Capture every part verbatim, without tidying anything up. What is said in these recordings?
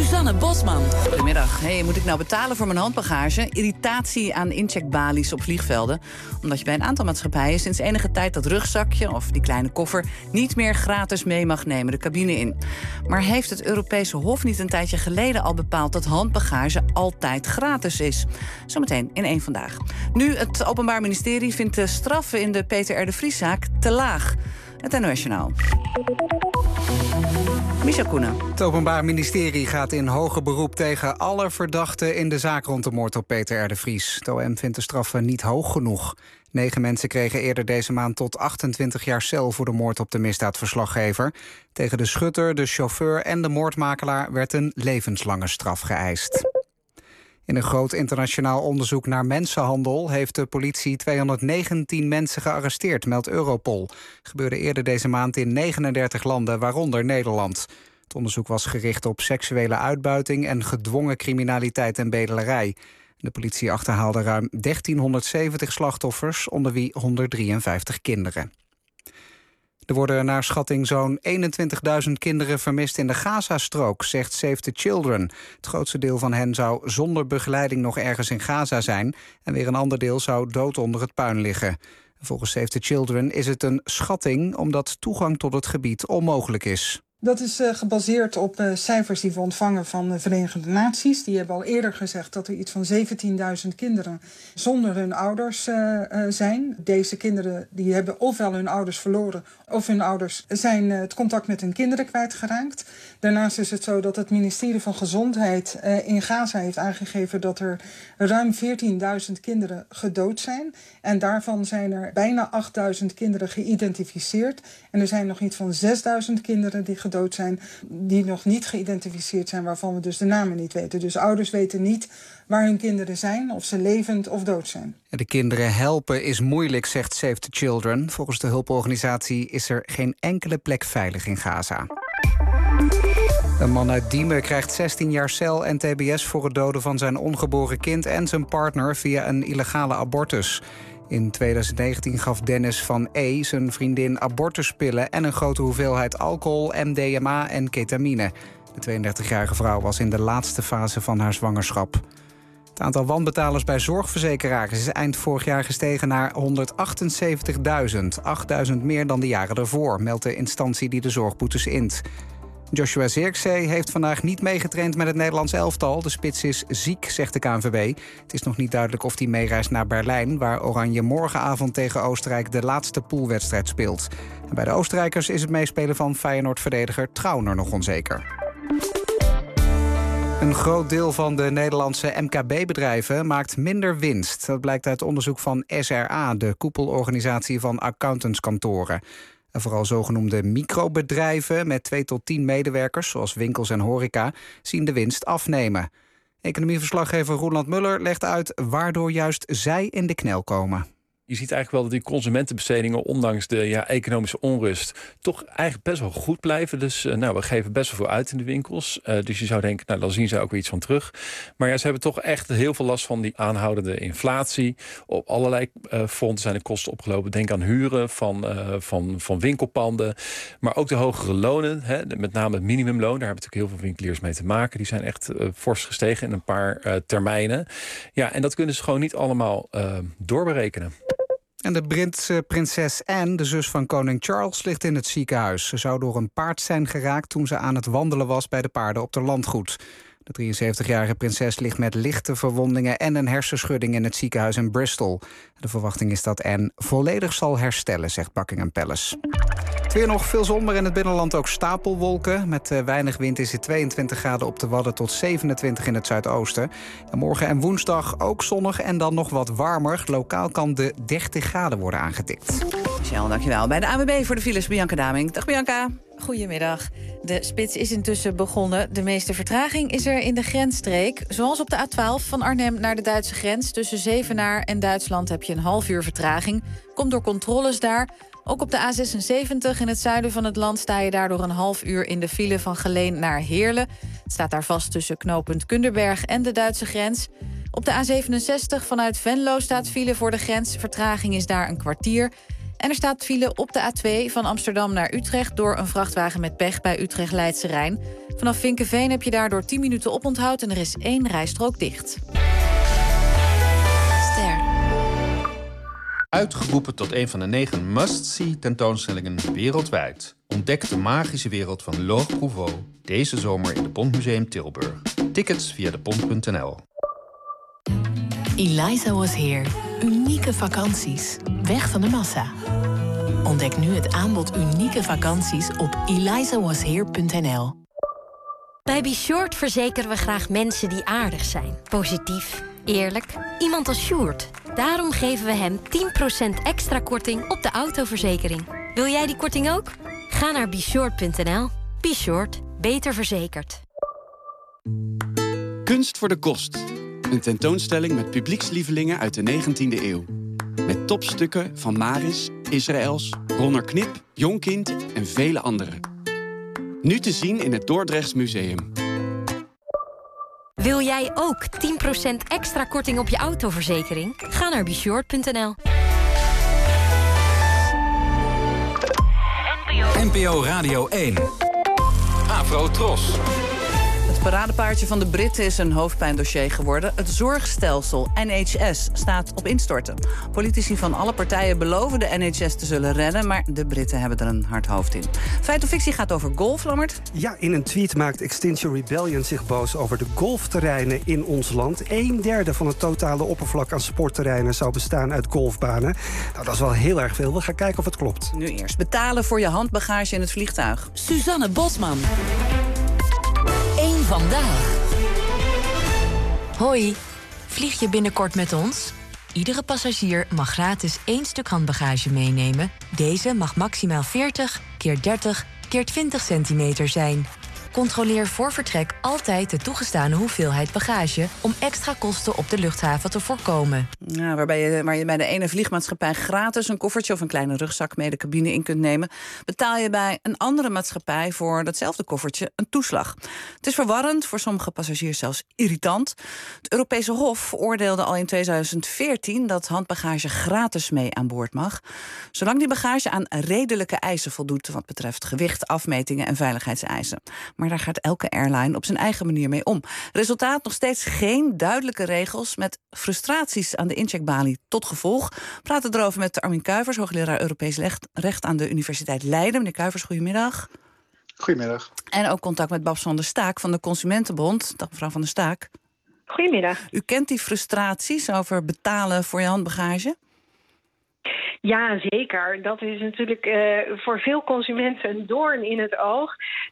Suzanne Bosman. Goedemiddag. Hey, moet ik nou betalen voor mijn handbagage? Irritatie aan incheckbalies op vliegvelden. Omdat je bij een aantal maatschappijen sinds enige tijd dat rugzakje of die kleine koffer niet meer gratis mee mag nemen de cabine in. Maar heeft het Europese Hof niet een tijdje geleden al bepaald dat handbagage altijd gratis is? Zometeen in één Vandaag. Nu, het Openbaar Ministerie vindt de straffen in de Peter R. de Vries-zaak te laag. Het N O S-journaal. Michel Koenen. Het Openbaar Ministerie gaat in hoger beroep tegen alle verdachten in de zaak rond de moord op Peter R. de Vries. Het O M vindt de straffen niet hoog genoeg. Negen mensen kregen eerder deze maand tot achtentwintig jaar cel voor de moord op de misdaadverslaggever. Tegen de schutter, de chauffeur en de moordmakelaar werd een levenslange straf geëist. In een groot internationaal onderzoek naar mensenhandel heeft de politie tweehonderdnegentien mensen gearresteerd, meldt Europol. Gebeurde eerder deze maand in negenendertig landen, waaronder Nederland. Het onderzoek was gericht op seksuele uitbuiting en gedwongen criminaliteit en bedelarij. De politie achterhaalde ruim dertienhonderdzeventig slachtoffers, onder wie honderddrieënvijftig kinderen. Er worden naar schatting zo'n eenentwintigduizend kinderen vermist in de Gazastrook, zegt Save the Children. Het grootste deel van hen zou zonder begeleiding nog ergens in Gaza zijn en weer een ander deel zou dood onder het puin liggen. Volgens Save the Children is het een schatting omdat toegang tot het gebied onmogelijk is. Dat is uh, gebaseerd op uh, cijfers die we ontvangen van de Verenigde Naties. Die hebben al eerder gezegd dat er iets van zeventienduizend kinderen zonder hun ouders uh, uh, zijn. Deze kinderen die hebben ofwel hun ouders verloren of hun ouders zijn uh, het contact met hun kinderen kwijtgeraakt. Daarnaast is het zo dat het ministerie van Gezondheid uh, in Gaza heeft aangegeven dat er ruim veertienduizend kinderen gedood zijn. En daarvan zijn er bijna achtduizend kinderen geïdentificeerd. En er zijn nog iets van zesduizend kinderen die gedood zijn, die nog niet geïdentificeerd zijn, waarvan we dus de namen niet weten. Dus ouders weten niet waar hun kinderen zijn, of ze levend of dood zijn. De kinderen helpen is moeilijk, zegt Save the Children. Volgens de hulporganisatie is er geen enkele plek veilig in Gaza. Een man uit Diemen krijgt zestien jaar cel en T B S voor het doden van zijn ongeboren kind en zijn partner via een illegale abortus. In tweeduizend negentien gaf Dennis van E. zijn vriendin abortuspillen en een grote hoeveelheid alcohol, M D M A en ketamine. De tweeëndertigjarige vrouw was in de laatste fase van haar zwangerschap. Het aantal wanbetalers bij zorgverzekeraars is eind vorig jaar gestegen naar honderdachtenzeventigduizend, achtduizend meer dan de jaren ervoor, meldt de instantie die de zorgboetes int. Joshua Zirkzee heeft vandaag niet meegetraind met het Nederlands elftal. De spits is ziek, zegt de K N V B. Het is nog niet duidelijk of hij meereist naar Berlijn, waar Oranje morgenavond tegen Oostenrijk de laatste poolwedstrijd speelt. En bij de Oostenrijkers is het meespelen van Feyenoord-verdediger Trauner nog onzeker. Een groot deel van de Nederlandse M K B-bedrijven maakt minder winst. Dat blijkt uit onderzoek van S R A, de koepelorganisatie van accountantskantoren. En vooral zogenoemde microbedrijven met twee tot tien medewerkers, zoals winkels en horeca, zien de winst afnemen. Economieverslaggever Roeland Muller legt uit waardoor juist zij in de knel komen. Je ziet eigenlijk wel dat die consumentenbestedingen, ondanks de ja, economische onrust, toch eigenlijk best wel goed blijven. Dus uh, nou, we geven best wel veel uit in de winkels. Uh, dus je zou denken, nou, dan zien ze ook weer iets van terug. Maar ja, ze hebben toch echt heel veel last van die aanhoudende inflatie. Op allerlei uh, fronten zijn de kosten opgelopen. Denk aan huren van, uh, van, van winkelpanden. Maar ook de hogere lonen, hè, met name het minimumloon. Daar hebben natuurlijk heel veel winkeliers mee te maken. Die zijn echt uh, fors gestegen in een paar uh, termijnen. Ja, en dat kunnen ze gewoon niet allemaal uh, doorberekenen. En de Britse prinses Anne, de zus van koning Charles, ligt in het ziekenhuis. Ze zou door een paard zijn geraakt toen ze aan het wandelen was bij de paarden op de landgoed. De drieënzeventigjarige prinses ligt met lichte verwondingen en een hersenschudding in het ziekenhuis in Bristol. De verwachting is dat Anne volledig zal herstellen, zegt Buckingham Palace. Het weer nog veel zon, maar in het binnenland ook stapelwolken. Met uh, weinig wind is het tweeëntwintig graden op de Wadden tot zevenentwintig in het zuidoosten. En morgen en woensdag ook zonnig en dan nog wat warmer. Lokaal kan de dertig graden worden aangetikt. Michel, dankjewel. Bij de A W B voor de files, Bianca Daming. Dag Bianca. Goedemiddag. De spits is intussen begonnen. De meeste vertraging is er in de grensstreek. Zoals op de A twaalf van Arnhem naar de Duitse grens. Tussen Zevenaar en Duitsland heb je een half uur vertraging. Komt door controles daar. Ook op de A zesenzeventig in het zuiden van het land sta je daardoor een half uur in de file van Geleen naar Heerlen. Het staat daar vast tussen knooppunt Kunderberg en de Duitse grens. Op de A zevenenzestig vanuit Venlo staat file voor de grens. Vertraging is daar een kwartier. En er staat file op de A twee van Amsterdam naar Utrecht door een vrachtwagen met pech bij Utrecht-Leidse Rijn. Vanaf Vinkeveen heb je daardoor tien minuten oponthoud en er is één rijstrook dicht. Ster. Uitgeroepen tot een van de negen must-see tentoonstellingen wereldwijd. Ontdek de magische wereld van Laure Prouvost deze zomer in de Pontmuseum Tilburg. Tickets via de pont punt n l. Eliza Was Here. Unieke vakanties. Weg van de massa. Ontdek nu het aanbod unieke vakanties op eliza was here punt n l. Bij Be Short verzekeren we graag mensen die aardig zijn. Positief, eerlijk. Iemand als Sjoerd. Daarom geven we hem tien procent extra korting op de autoverzekering. Wil jij die korting ook? Ga naar be short punt n l. Be Short. Beter verzekerd. Kunst voor de kost. Een tentoonstelling met publiekslievelingen uit de negentiende eeuw. Met topstukken van Maris, Israëls, Ronner Knip, Jonkind en vele anderen. Nu te zien in het Dordrechts Museum. Wil jij ook tien procent extra korting op je autoverzekering? Ga naar be short punt n l. N P O Radio één. Afro Tros. Het paradepaardje van de Britten is een hoofdpijndossier geworden. Het zorgstelsel N H S staat op instorten. Politici van alle partijen beloven de N H S te zullen redden, maar de Britten hebben er een hard hoofd in. Feit of fictie gaat over golf, Lammert. Ja, in een tweet maakt Extinction Rebellion zich boos over de golfterreinen in ons land. Een derde van het totale oppervlak aan sportterreinen zou bestaan uit golfbanen. Nou, dat is wel heel erg veel. We gaan kijken of het klopt. Nu eerst betalen voor je handbagage in het vliegtuig. Suzanne Bosman. Eén vandaag. Hoi, vlieg je binnenkort met ons? Iedere passagier mag gratis één stuk handbagage meenemen. Deze mag maximaal veertig keer dertig keer twintig centimeter zijn. Controleer voor vertrek altijd de toegestane hoeveelheid bagage om extra kosten op de luchthaven te voorkomen. Ja, waarbij je, waar je bij de ene vliegmaatschappij gratis een koffertje of een kleine rugzak mee de cabine in kunt nemen, betaal je bij een andere maatschappij voor datzelfde koffertje een toeslag. Het is verwarrend, voor sommige passagiers zelfs irritant. Het Europese Hof oordeelde al in tweeduizend veertien dat handbagage gratis mee aan boord mag, zolang die bagage aan redelijke eisen voldoet wat betreft gewicht, afmetingen en veiligheidseisen. Maar daar gaat elke airline op zijn eigen manier mee om. Resultaat: nog steeds geen duidelijke regels met frustraties aan de incheckbalie tot gevolg. We praten erover met Armin Kuivers, hoogleraar Europees Recht aan de Universiteit Leiden. Meneer Kuivers, goedemiddag. Goedemiddag. En ook contact met Babs van der Staak van de Consumentenbond. Dag mevrouw van der Staak. Goedemiddag. U kent die frustraties over betalen voor je handbagage? Ja, zeker. Dat is natuurlijk uh, voor veel consumenten een doorn in het oog.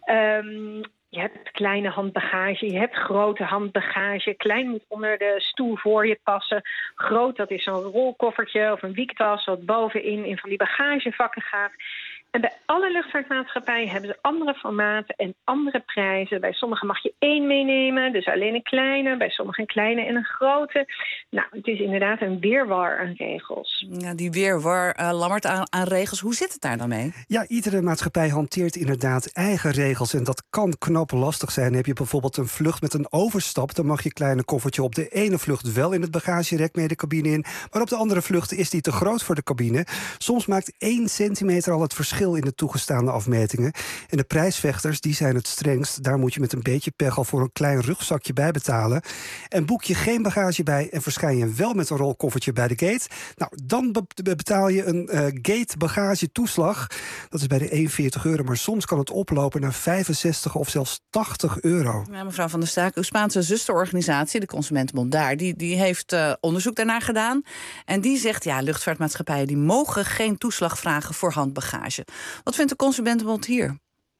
Um, je hebt kleine handbagage, je hebt grote handbagage. Klein moet onder de stoel voor je passen. Groot, dat is zo'n rolkoffertje of een wiektas wat bovenin in van die bagagevakken gaat. En bij alle luchtvaartmaatschappijen hebben ze andere formaten en andere prijzen. Bij sommigen mag je één meenemen, dus alleen een kleine. Bij sommigen een kleine en een grote. Nou, het is inderdaad een wirwar aan regels. Ja, die wirwar, uh, Lammert, aan, aan regels. Hoe zit het daar dan mee? Ja, iedere maatschappij hanteert inderdaad eigen regels. En dat kan knap lastig zijn. Heb je bijvoorbeeld een vlucht met een overstap, dan mag je kleine koffertje op de ene vlucht wel in het bagagerek mee de cabine in. Maar op de andere vlucht is die te groot voor de cabine. Soms maakt één centimeter al het verschil in de toegestaande afmetingen. En de prijsvechters, die zijn het strengst. Daar moet je met een beetje pech al voor een klein rugzakje bij betalen. En boek je geen bagage bij en verschijn je wel met een rolkoffertje bij de gate, nou, dan be- betaal je een uh, gate bagage toeslag. Dat is bij de eenenveertig euro, maar soms kan het oplopen naar vijfenzestig of zelfs tachtig euro. Ja, mevrouw van der Staak, uw Spaanse zusterorganisatie, de Consumentenbond daar, die, die heeft uh, onderzoek daarnaar gedaan. En die zegt, ja, luchtvaartmaatschappijen die mogen geen toeslag vragen voor handbagage. Wat vindt de Consumentenbond hier?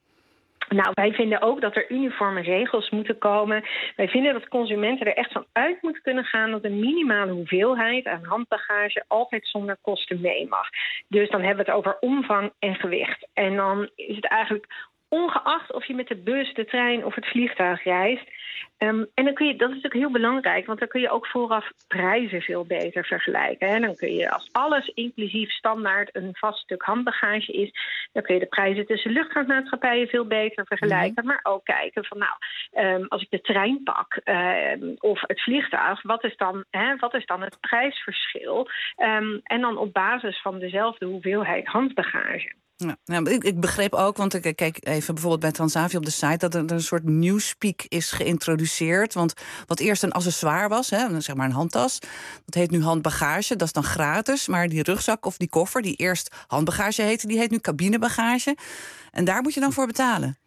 Nou, wij vinden ook dat er uniforme regels moeten komen. Wij vinden dat consumenten er echt van uit moeten kunnen gaan dat een minimale hoeveelheid aan handbagage altijd zonder kosten mee mag. Dus dan hebben we het over omvang en gewicht. En dan is het eigenlijk ongeacht of je met de bus, de trein of het vliegtuig reist. Um, en dan kun je, dat is natuurlijk heel belangrijk, want dan kun je ook vooraf prijzen veel beter vergelijken. Hè. Dan kun je, als alles inclusief standaard een vast stuk handbagage is, dan kun je de prijzen tussen luchtvaartmaatschappijen veel beter vergelijken. Mm-hmm. Maar ook kijken van, nou, um, als ik de trein pak um, of het vliegtuig, wat is dan, hè, wat is dan het prijsverschil? Um, en dan op basis van dezelfde hoeveelheid handbagage. Ja, nou, ik, ik begreep ook, want ik kijk even bijvoorbeeld bij Transavia op de site, dat er een soort Newspeak is geïntroduceerd. Want wat eerst een accessoire was, hè, zeg maar een handtas, dat heet nu handbagage, dat is dan gratis. Maar die rugzak of die koffer, die eerst handbagage heette, die heet nu cabinebagage. En daar moet je dan voor betalen.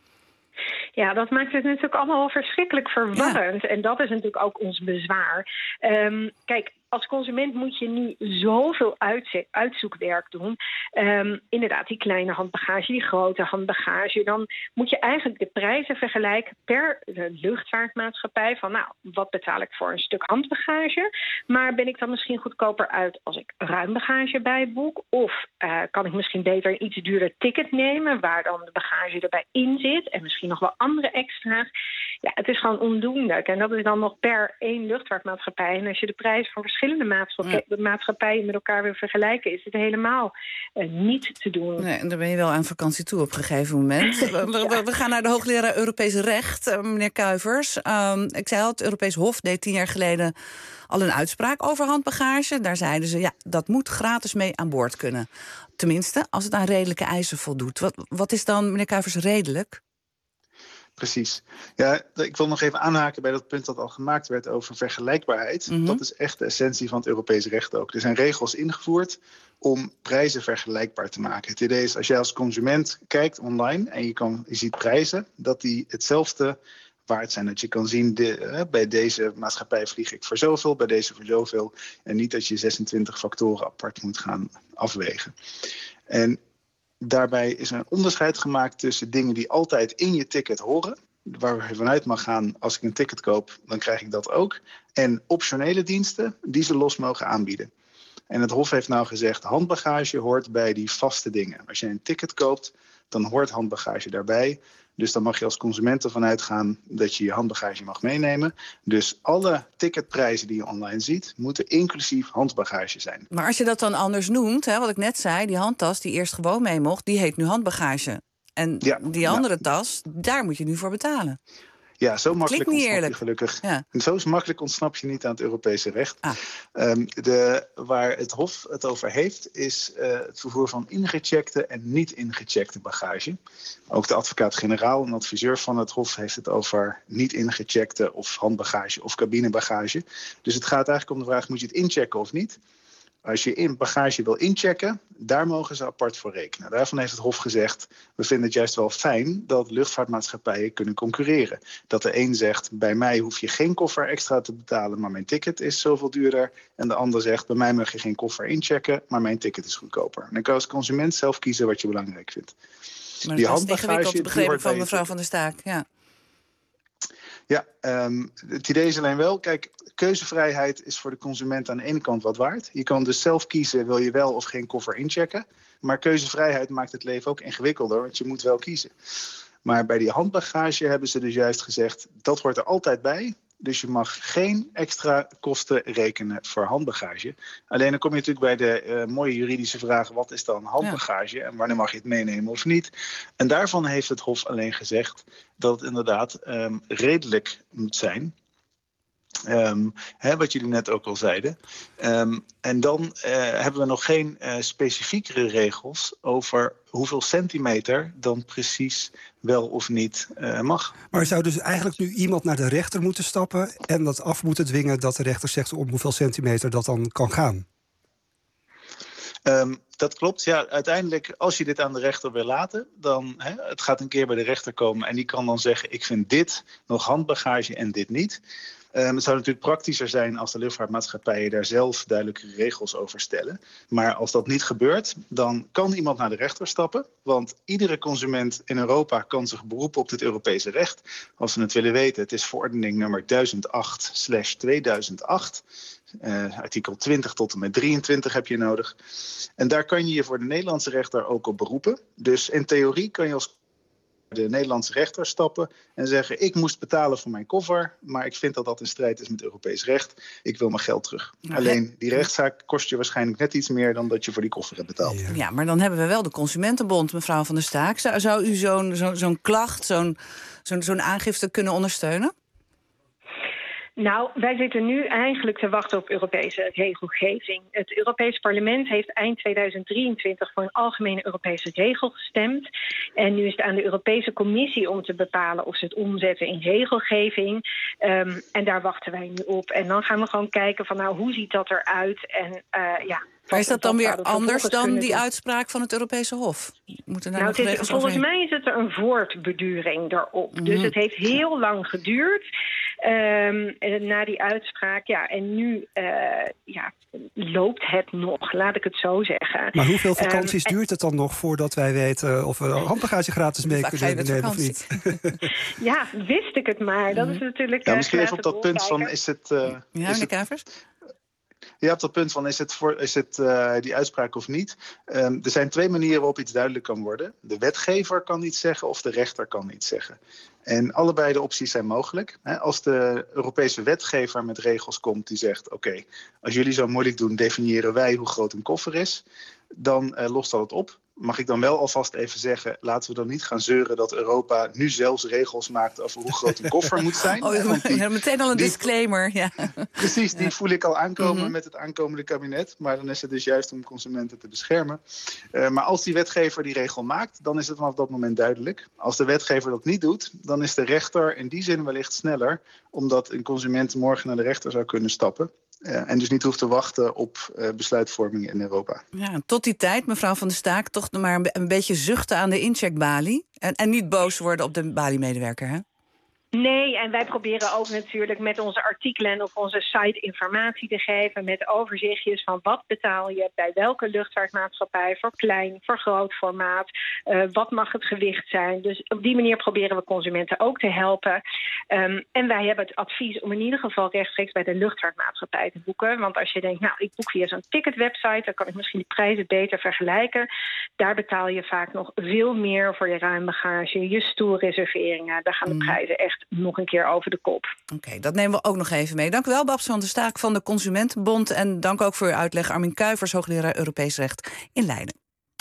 Ja, dat maakt het natuurlijk allemaal wel verschrikkelijk verwarrend. Ja. En dat is natuurlijk ook ons bezwaar. Um, kijk, als consument moet je nu zoveel uitze- uitzoekwerk doen. Um, inderdaad, die kleine handbagage, die grote handbagage. Dan moet je eigenlijk de prijzen vergelijken per de luchtvaartmaatschappij. Van nou, wat betaal ik voor een stuk handbagage? Maar ben ik dan misschien goedkoper uit als ik ruim bagage bijboek? Of uh, kan ik misschien beter een iets duurder ticket nemen, waar dan de bagage erbij in zit en misschien nog wel andere extra's? Ja, het is gewoon ondoenlijk. En dat is dan nog per één luchtvaartmaatschappij. En als je de prijs van verschillende maatschappij, ja. maatschappijen met elkaar wil vergelijken, is het helemaal uh, niet te doen. Nee, en daar ben je wel aan vakantie toe op een gegeven moment. we, we, we gaan naar de hoogleraar Europees Recht, uh, meneer Kuivers. Um, ik zei al, het Europees Hof deed tien jaar geleden al een uitspraak over handbagage. Daar zeiden ze, ja, dat moet gratis mee aan boord kunnen. Tenminste, als het aan redelijke eisen voldoet. Wat, wat is dan, meneer Kuivers, redelijk? Precies. Ja, ik wil nog even aanhaken bij dat punt dat al gemaakt werd over vergelijkbaarheid. Mm-hmm. Dat is echt de essentie van het Europees recht ook. Er zijn regels ingevoerd om prijzen vergelijkbaar te maken. Het idee is, als jij als consument kijkt online en je, kan, je ziet prijzen, dat die hetzelfde waard zijn. Dat je kan zien, de, bij deze maatschappij vlieg ik voor zoveel, bij deze voor zoveel. En niet dat je zesentwintig factoren apart moet gaan afwegen. En daarbij is er een onderscheid gemaakt tussen dingen die altijd in je ticket horen, waar je vanuit mag gaan, als ik een ticket koop, dan krijg ik dat ook. En optionele diensten die ze los mogen aanbieden. En het Hof heeft nou gezegd, handbagage hoort bij die vaste dingen. Als je een ticket koopt, dan hoort handbagage daarbij. Dus dan mag je als consument ervan uitgaan dat je je handbagage mag meenemen. Dus alle ticketprijzen die je online ziet, moeten inclusief handbagage zijn. Maar als je dat dan anders noemt, hè, wat ik net zei, die handtas die eerst gewoon mee mocht, die heet nu handbagage. En ja, die andere ja. tas, daar moet je nu voor betalen. Ja, zo makkelijk ontsnap eerlijk. je gelukkig. Ja. En zo makkelijk ontsnap je niet aan het Europese recht. Ah. Um, de, waar het Hof het over heeft, is uh, het vervoer van ingecheckte en niet ingecheckte bagage. Ook de advocaat-generaal, een adviseur van het Hof, heeft het over niet ingecheckte of handbagage of cabinebagage. Dus het gaat eigenlijk om de vraag, moet je het inchecken of niet? Als je in bagage wil inchecken, daar mogen ze apart voor rekenen. Daarvan heeft het Hof gezegd, we vinden het juist wel fijn dat luchtvaartmaatschappijen kunnen concurreren. Dat de een zegt, bij mij hoef je geen koffer extra te betalen, maar mijn ticket is zoveel duurder. En de ander zegt, bij mij mag je geen koffer inchecken, maar mijn ticket is goedkoper. En dan kan je als consument zelf kiezen wat je belangrijk vindt. Maar die dat is ingewikkeld, begreep ik van mevrouw Van der Staak. Ja. Ja, um, het idee is alleen wel, kijk, keuzevrijheid is voor de consument aan de ene kant wat waard. Je kan dus zelf kiezen, wil je wel of geen koffer inchecken. Maar keuzevrijheid maakt het leven ook ingewikkelder, want je moet wel kiezen. Maar bij die handbagage hebben ze dus juist gezegd, dat hoort er altijd bij. Dus je mag geen extra kosten rekenen voor handbagage. Alleen dan kom je natuurlijk bij de uh, mooie juridische vraag, wat is dan handbagage ja. en wanneer mag je het meenemen of niet? En daarvan heeft het Hof alleen gezegd dat het inderdaad um, redelijk moet zijn. Um, hè, wat jullie net ook al zeiden. Um, en dan uh, hebben we nog geen uh, specifiekere regels over hoeveel centimeter dan precies wel of niet uh, mag. Maar zou dus eigenlijk nu iemand naar de rechter moeten stappen en dat af moeten dwingen dat de rechter zegt om hoeveel centimeter dat dan kan gaan? Um, dat klopt, ja. Uiteindelijk, als je dit aan de rechter wil laten, dan hè, het gaat een keer bij de rechter komen en die kan dan zeggen, ik vind dit nog handbagage en dit niet. Um, het zou natuurlijk praktischer zijn als de luchtvaartmaatschappijen daar zelf duidelijke regels over stellen. Maar als dat niet gebeurt, dan kan iemand naar de rechter stappen. Want iedere consument in Europa kan zich beroepen op het Europese recht. Als ze het willen weten, het is verordening nummer duizend acht slash tweeduizend acht. Uh, artikel twintig tot en met drieëntwintig heb je nodig. En daar kan je je voor de Nederlandse rechter ook op beroepen. Dus in theorie kan je als de Nederlandse rechter stappen en zeggen, ik moest betalen voor mijn koffer, maar ik vind dat dat in strijd is met Europees recht. Ik wil mijn geld terug. Ja. Alleen die rechtszaak kost je waarschijnlijk net iets meer dan dat je voor die koffer hebt betaald. Ja, ja, maar dan hebben we wel de Consumentenbond, mevrouw Van der Staak. Zou, zou u zo'n zo, zo'n klacht, zo'n, zo'n, zo'n aangifte kunnen ondersteunen? Nou, wij zitten nu eigenlijk te wachten op Europese regelgeving. Het Europees Parlement heeft eind tweeduizend drieëntwintig voor een algemene Europese regel gestemd. En nu is het aan de Europese Commissie om te bepalen of ze het omzetten in regelgeving. Um, en daar wachten wij nu op. En dan gaan we gewoon kijken van nou, hoe ziet dat eruit? En uh, ja. Maar is dat dan weer anders dan die uitspraak van het Europese Hof? Moeten daar nou, nog het is, volgens mij is het er een voortbeduring erop. Mm-hmm. Dus het heeft heel lang geduurd um, na die uitspraak. Ja, en nu uh, ja, loopt het nog, laat ik het zo zeggen. Maar hoeveel vakanties um, duurt het dan nog voordat wij weten of we handbagage gratis mee kunnen nemen of niet? Ja, wist ik het maar. Dat is natuurlijk. Ja, misschien even op dat punt van is het. Uh, ja, meneer Kuipers? Ja, op dat punt van is het, voor, is het uh, die uitspraak of niet. Um, er zijn twee manieren waarop iets duidelijk kan worden. De wetgever kan iets zeggen of de rechter kan iets zeggen. En allebei de opties zijn mogelijk. Als de Europese wetgever met regels komt die zegt oké, okay, als jullie zo moeilijk doen, definiëren wij hoe groot een koffer is. Dan uh, lost dat het op. Mag ik dan wel alvast even zeggen, laten we dan niet gaan zeuren dat Europa nu zelfs regels maakt over hoe groot een koffer moet zijn. Oh, want die, ja, meteen al een die, disclaimer. Ja. Precies, die ja. voel ik al aankomen mm-hmm. met het aankomende kabinet. Maar dan is het dus juist om consumenten te beschermen. Uh, maar als die wetgever die regel maakt, dan is het vanaf dat moment duidelijk. Als de wetgever dat niet doet, dan is de rechter in die zin wellicht sneller, omdat een consument morgen naar de rechter zou kunnen stappen. Uh, en dus niet hoeft te wachten op uh, besluitvorming in Europa. Ja, tot die tijd, mevrouw Van der Staak, toch maar een, een beetje zuchten aan de incheckbalie. En, en niet boos worden op de Bali-medewerker, hè? Nee, en wij proberen ook natuurlijk met onze artikelen en op onze site informatie te geven met overzichtjes van wat betaal je bij welke luchtvaartmaatschappij voor klein, voor groot formaat, uh, wat mag het gewicht zijn. Dus op die manier proberen we consumenten ook te helpen. Um, en wij hebben het advies om in ieder geval rechtstreeks bij de luchtvaartmaatschappij te boeken. Want als je denkt, nou, ik boek via zo'n ticketwebsite, dan kan ik misschien de prijzen beter vergelijken. Daar betaal je vaak nog veel meer voor je ruimbagage, je stoelreserveringen. Daar gaan de prijzen echt nog een keer over de kop. Oké, okay, dat nemen we ook nog even mee. Dank u wel, Babs van der Staak van de Consumentenbond. En dank ook voor uw uitleg, Armin Kuivers, hoogleraar Europees Recht in Leiden.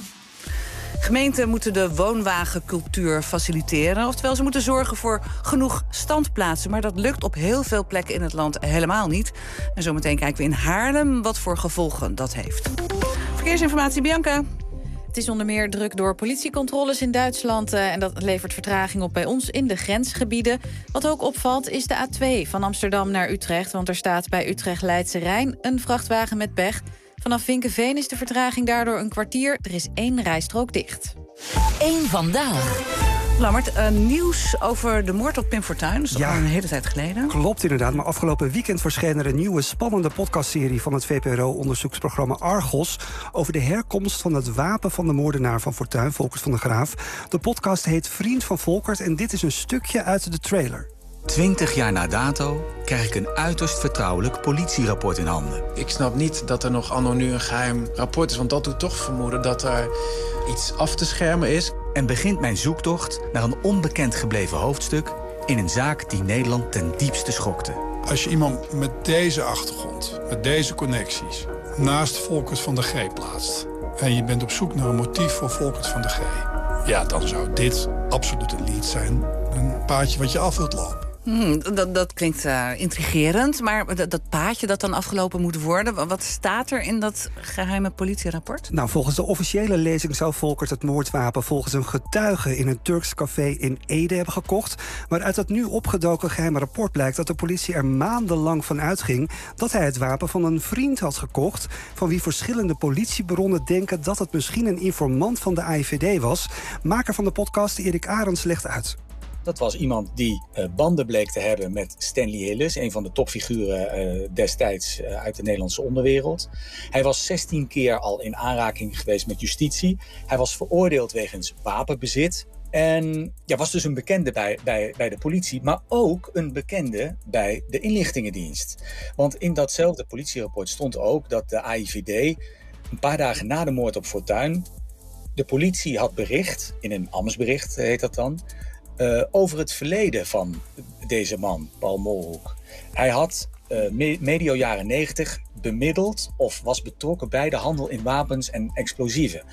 Gemeenten moeten de woonwagencultuur faciliteren. Oftewel, ze moeten zorgen voor genoeg standplaatsen. Maar dat lukt op heel veel plekken in het land helemaal niet. En zometeen kijken we in Haarlem wat voor gevolgen dat heeft. Verkeersinformatie, Bianca. Het is onder meer druk door politiecontroles in Duitsland uh, en dat levert vertraging op bij ons in de grensgebieden. Wat ook opvalt is de A twee van Amsterdam naar Utrecht, want er staat bij Utrecht-Leidse Rijn een vrachtwagen met pech. Vanaf Vinkeveen is de vertraging daardoor een kwartier. Er is één rijstrook dicht. Eén vandaag. Lammert, uh, nieuws over de moord op Pim Fortuyn. Dat is ja, al een hele tijd geleden. Klopt inderdaad, maar afgelopen weekend verscheen er een nieuwe spannende podcastserie van het V P R O-onderzoeksprogramma Argos over de herkomst van het wapen van de moordenaar van Fortuyn, Volkert van der Graaf. De podcast heet Vriend van Volkert en dit is een stukje uit de trailer. Twintig jaar na dato krijg ik een uiterst vertrouwelijk politierapport in handen. Ik snap niet dat er nog anno nu een geheim rapport is, want dat doet toch vermoeden dat er iets af te schermen is. En begint mijn zoektocht naar een onbekend gebleven hoofdstuk in een zaak die Nederland ten diepste schokte. Als je iemand met deze achtergrond, met deze connecties, naast Volkert van der G plaatst en je bent op zoek naar een motief voor Volkert van der G, ja, dan zou dit absoluut een lead zijn. Een paadje wat je af wilt lopen. Hmm, dat, dat klinkt uh, intrigerend, maar dat, dat paadje dat dan afgelopen moet worden, wat staat er in dat geheime politierapport? Nou, volgens de officiële lezing zou Volkert het moordwapen volgens een getuige in een Turks café in Ede hebben gekocht. Maar uit dat nu opgedoken geheime rapport blijkt dat de politie er maandenlang van uitging dat hij het wapen van een vriend had gekocht, van wie verschillende politiebronnen denken dat het misschien een informant van de A I V D was. Maker van de podcast Erik Arends legt uit. Dat was iemand die uh, banden bleek te hebben met Stanley Hilles, een van de topfiguren uh, destijds uh, uit de Nederlandse onderwereld. Hij was zestien keer al in aanraking geweest met justitie. Hij was veroordeeld wegens wapenbezit. En ja, was dus een bekende bij, bij, bij de politie, maar ook een bekende bij de inlichtingendienst. Want in datzelfde politierapport stond ook dat de A I V D een paar dagen na de moord op Fortuyn de politie had bericht, in een ambtsbericht heet dat dan, Uh, over het verleden van deze man, Paul Molhoek. Hij had uh, me- medio jaren negentig bemiddeld of was betrokken bij de handel in wapens en explosieven.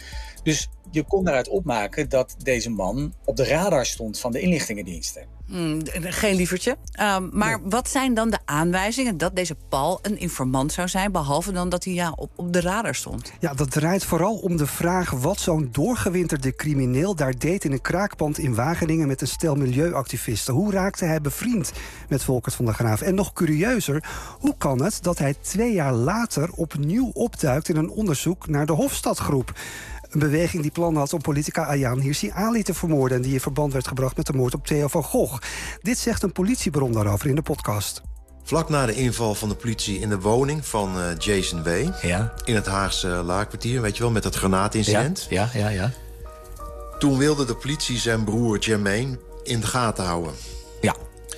Dus je kon daaruit opmaken dat deze man op de radar stond van de inlichtingendiensten. Hmm, geen lievertje. Um, maar nee. Wat zijn dan de aanwijzingen dat deze Paul een informant zou zijn, behalve dan dat hij ja, op, op de radar stond? Ja, dat draait vooral om de vraag wat zo'n doorgewinterde crimineel daar deed in een kraakpand in Wageningen met een stel milieuactivisten. Hoe raakte hij bevriend met Volkert van der Graaf? En nog curieuzer, hoe kan het dat hij twee jaar later opnieuw opduikt in een onderzoek naar de Hofstadgroep? Een beweging die plannen had om politica Ayaan Hirsi Ali te vermoorden en die in verband werd gebracht met de moord op Theo van Gogh. Dit zegt een politiebron daarover in de podcast. Vlak na de inval van de politie in de woning van uh, Jason W. Ja. In het Haagse Laakkwartier, weet je wel, met dat granaatincident. Ja, ja, ja, ja. Toen wilde de politie zijn broer Jermaine in de gaten houden. Ja.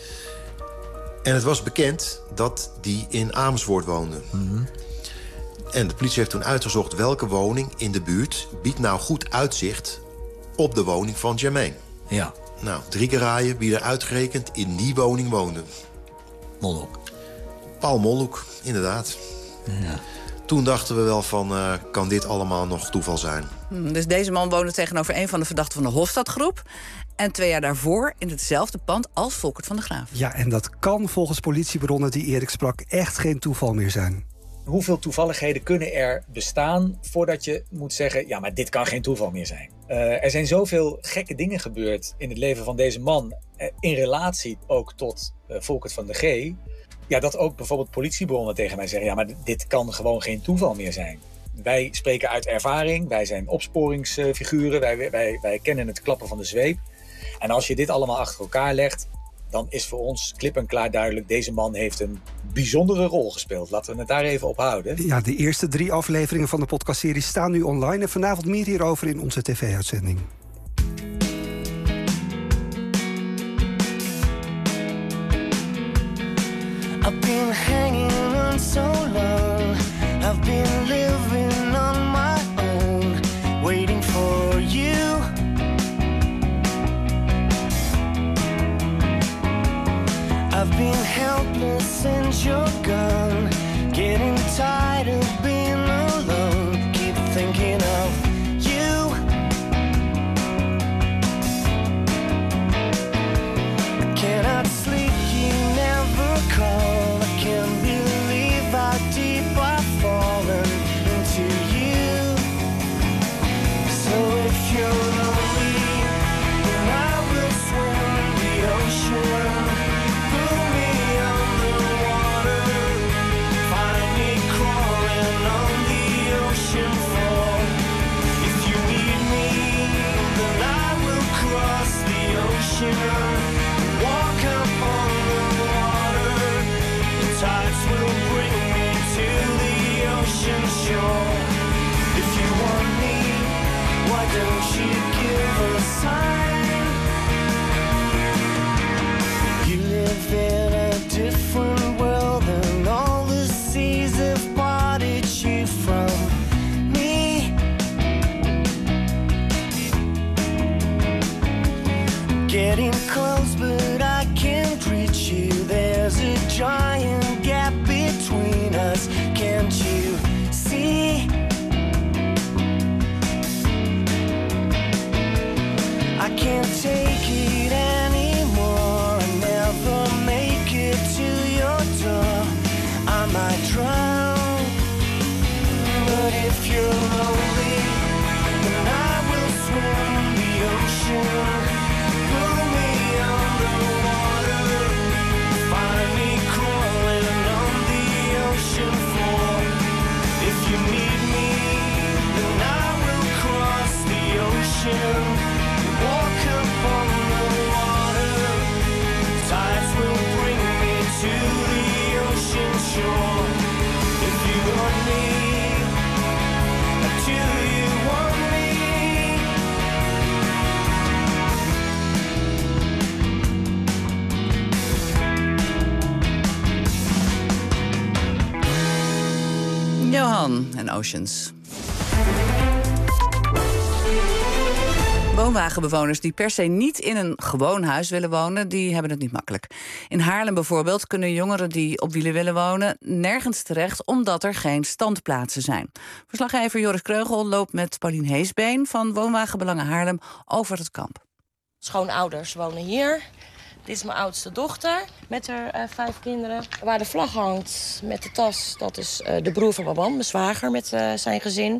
En het was bekend dat die in Amersfoort woonde. Mm-hmm. En de politie heeft toen uitgezocht welke woning in de buurt biedt nou goed uitzicht op de woning van Jermaine. Ja. Nou, drie keer raaien wie er uitgerekend in die woning woonde. Molhoek. Paul Molhoek, inderdaad. Ja. Toen dachten we wel van, uh, kan dit allemaal nog toeval zijn? Hmm, dus deze man woonde tegenover een van de verdachten van de Hofstadgroep. En twee jaar daarvoor in hetzelfde pand als Volkert van der Graaf. Ja, en dat kan volgens politiebronnen die Erik sprak echt geen toeval meer zijn. Hoeveel toevalligheden kunnen er bestaan voordat je moet zeggen, ja, maar dit kan geen toeval meer zijn. Uh, er zijn zoveel gekke dingen gebeurd in het leven van deze man, uh, in relatie ook tot uh, Volkert van der G. Ja, dat ook bijvoorbeeld politiebronnen tegen mij zeggen, ja, maar dit kan gewoon geen toeval meer zijn. Wij spreken uit ervaring, wij zijn opsporingsfiguren, wij, wij, wij kennen het klappen van de zweep. En als je dit allemaal achter elkaar legt, dan is voor ons klip en klaar duidelijk, deze man heeft een bijzondere rol gespeeld. Laten we het daar even op houden. Ja, de eerste drie afleveringen van de podcastserie staan nu online. En vanavond meer hierover in onze tv-uitzending. I've been hanging on so long. I've been living on my own, waiting for you. I've been helpless since you're gone, getting tired of being alone. Keep thinking of you. I cannot sleep, you never call. I can't believe how deep I've fallen into you. So if you're lonely, then I will swim the ocean. Walk up on the water, the tides will bring me to the ocean shore. If you want me, why don't you give a sign? You live in a different world and all the seas have parted you from me. Getting close, but I can't reach you. There's a giant gap between us. Can't you see? I can't take it anymore. I never make it to your door. I might drown, but if you're lonely, then I will swim the ocean. Walk up on the water, tides will bring me to the ocean shore. If you want me, do you want me? Johan en Oceans. Woonwagenbewoners die per se niet in een gewoon huis willen wonen, die hebben het niet makkelijk. In Haarlem bijvoorbeeld kunnen jongeren die op wielen willen wonen nergens terecht, omdat er geen standplaatsen zijn. Verslaggever Joris Kreugel loopt met Paulien Heesbeen van Woonwagenbelangen Haarlem over het kamp. Schoonouders wonen hier. Dit is mijn oudste dochter met haar uh, vijf kinderen. Waar de vlag hangt met de tas, dat is uh, de broer van mijn man, mijn zwager met uh, zijn gezin.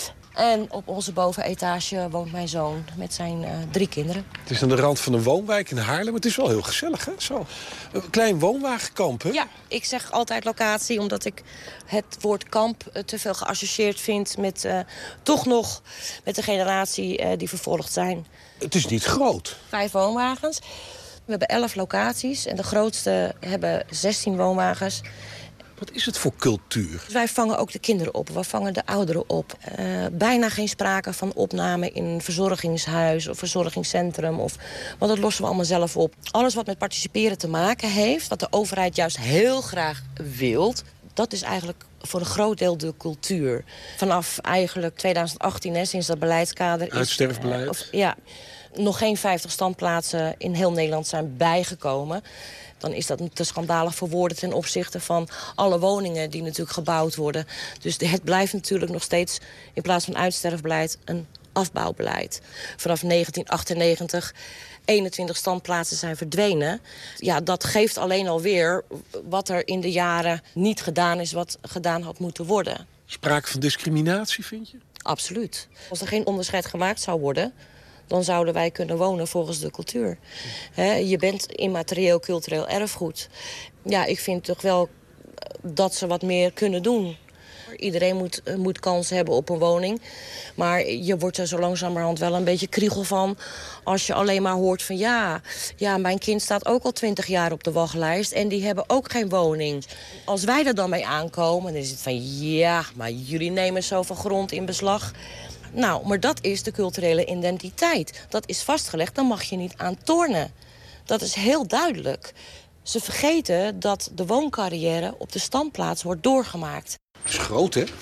En op onze bovenetage woont mijn zoon met zijn uh, drie kinderen. Het is aan de rand van een woonwijk in Haarlem. Het is wel heel gezellig, hè? Zo. Een klein woonwagenkamp, hè? Ja, ik zeg altijd locatie, omdat ik het woord kamp uh, te veel geassocieerd vind met uh, toch nog met de generatie uh, die vervolgd zijn. Het is niet groot. Vijf woonwagens. We hebben elf locaties en de grootste hebben zestien woonwagens. Wat is het voor cultuur? Dus wij vangen ook de kinderen op, we vangen de ouderen op. Uh, bijna geen sprake van opname in een verzorgingshuis of verzorgingscentrum. Of, want dat lossen we allemaal zelf op. Alles wat met participeren te maken heeft, wat de overheid juist heel graag wilt, dat is eigenlijk voor een groot deel de cultuur. Vanaf eigenlijk twintig achttien, hè, sinds dat beleidskader is... Uitsterfbeleid. Uh, of, ja, nog geen vijftig standplaatsen in heel Nederland zijn bijgekomen. Dan is dat te schandalig voor woorden ten opzichte van alle woningen die natuurlijk gebouwd worden. Dus het blijft natuurlijk nog steeds in plaats van uitsterfbeleid een afbouwbeleid. Vanaf negentien achtennegentig eenentwintig standplaatsen zijn verdwenen. Ja, dat geeft alleen alweer wat er in de jaren niet gedaan is, wat gedaan had moeten worden. Sprake van discriminatie, vind je? Absoluut. Als er geen onderscheid gemaakt zou worden, dan zouden wij kunnen wonen volgens de cultuur. He, je bent immaterieel cultureel erfgoed. Ja, ik vind toch wel dat ze wat meer kunnen doen. Iedereen moet, moet kans hebben op een woning. Maar je wordt er zo langzamerhand wel een beetje kriegel van als je alleen maar hoort van ja, ja, mijn kind staat ook al twintig jaar op de wachtlijst en die hebben ook geen woning. Als wij er dan mee aankomen, dan is het van ja, maar jullie nemen zoveel grond in beslag. Nou, maar dat is de culturele identiteit. Dat is vastgelegd, daar mag je niet aan tornen. Dat is heel duidelijk. Ze vergeten dat de wooncarrière op de standplaats wordt doorgemaakt. Het is groot, hè?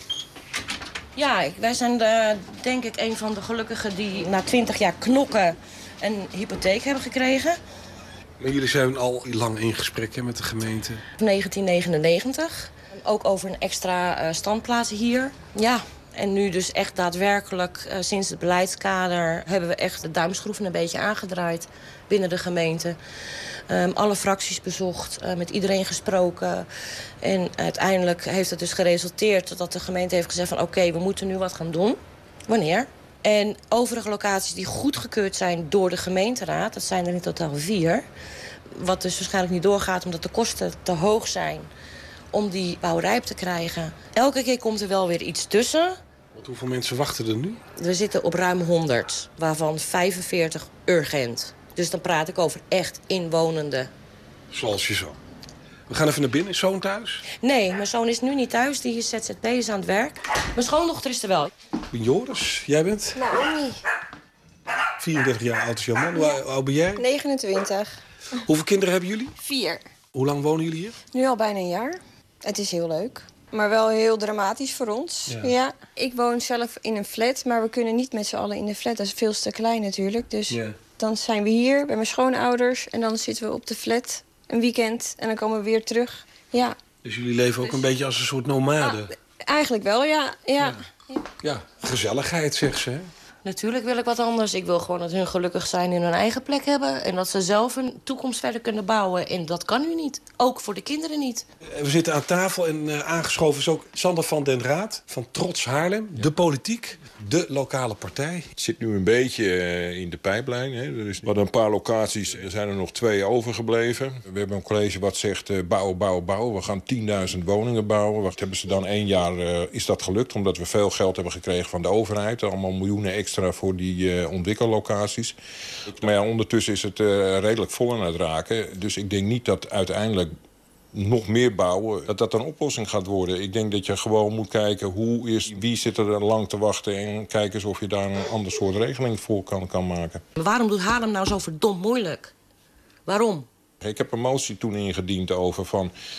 Ja, wij zijn de, denk ik een van de gelukkigen die na twintig jaar knokken een hypotheek hebben gekregen. Maar jullie zijn al lang in gesprek hè, met de gemeente. negentien negenennegentig. Ook over een extra uh, standplaats hier. Ja. En nu dus echt daadwerkelijk, uh, sinds het beleidskader, hebben we echt de duimschroeven een beetje aangedraaid binnen de gemeente. Um, alle fracties bezocht, uh, met iedereen gesproken. En uiteindelijk heeft het dus geresulteerd dat de gemeente heeft gezegd van oké, okay, we moeten nu wat gaan doen. Wanneer? En overige locaties die goedgekeurd zijn door de gemeenteraad, dat zijn er in totaal vier. Wat dus waarschijnlijk niet doorgaat omdat de kosten te hoog zijn om die bouwrijp te krijgen. Elke keer komt er wel weer iets tussen. Want hoeveel mensen wachten er nu? We zitten op ruim honderd, waarvan vijfenveertig urgent. Dus dan praat ik over echt inwonenden. Zoals je zo. We gaan even naar binnen. Is zoon thuis? Nee, mijn zoon is nu niet thuis. Die is Z Z P, is aan het werk. Mijn schoondochter is er wel. Joris, jij bent? Naomi. vierendertig jaar oud is jouw man. Hoe oud ben jij? negenentwintig. Hoeveel kinderen hebben jullie? Vier. Hoe lang wonen jullie hier? Nu al bijna een jaar. Het is heel leuk. Maar wel heel dramatisch voor ons. Ja. ja. Ik woon zelf in een flat, maar we kunnen niet met z'n allen in de flat. Dat is veel te klein natuurlijk. Dus ja. Dan zijn we hier bij mijn schoonouders. En dan zitten we op de flat een weekend. En dan komen we weer terug. Ja. Dus jullie leven ook dus een beetje als een soort nomaden? Ah, eigenlijk wel, ja. Ja. Ja. ja. ja, gezelligheid, zegt ze, hè? Natuurlijk wil ik wat anders. Ik wil gewoon dat hun gelukkig zijn in hun eigen plek hebben. En dat ze zelf een toekomst verder kunnen bouwen. En dat kan nu niet. Ook voor de kinderen niet. We zitten aan tafel en uh, aangeschoven is ook Sander van den Raad van Trots Haarlem. Ja. De politiek, de lokale partij. Het zit nu een beetje uh, in de pijplijn. Hè. Er is wat een paar locaties, er zijn er nog twee overgebleven. We hebben een college wat zegt uh, bouwen, bouwen, bouwen. We gaan tienduizend woningen bouwen. Wat hebben ze dan één jaar, uh, is dat gelukt. Omdat we veel geld hebben gekregen van de overheid. Allemaal miljoenen extra voor die uh, ontwikkellocaties. Maar ja, ondertussen is het uh, redelijk vol aan het raken. Dus ik denk niet dat uiteindelijk nog meer bouwen, dat dat een oplossing gaat worden. Ik denk dat je gewoon moet kijken hoe is, wie zit er lang te wachten en kijken eens of je daar een ander soort regeling voor kan, kan maken. Maar waarom doet Haarlem nou zo verdomd moeilijk? Waarom? Ik heb een motie toen ingediend over van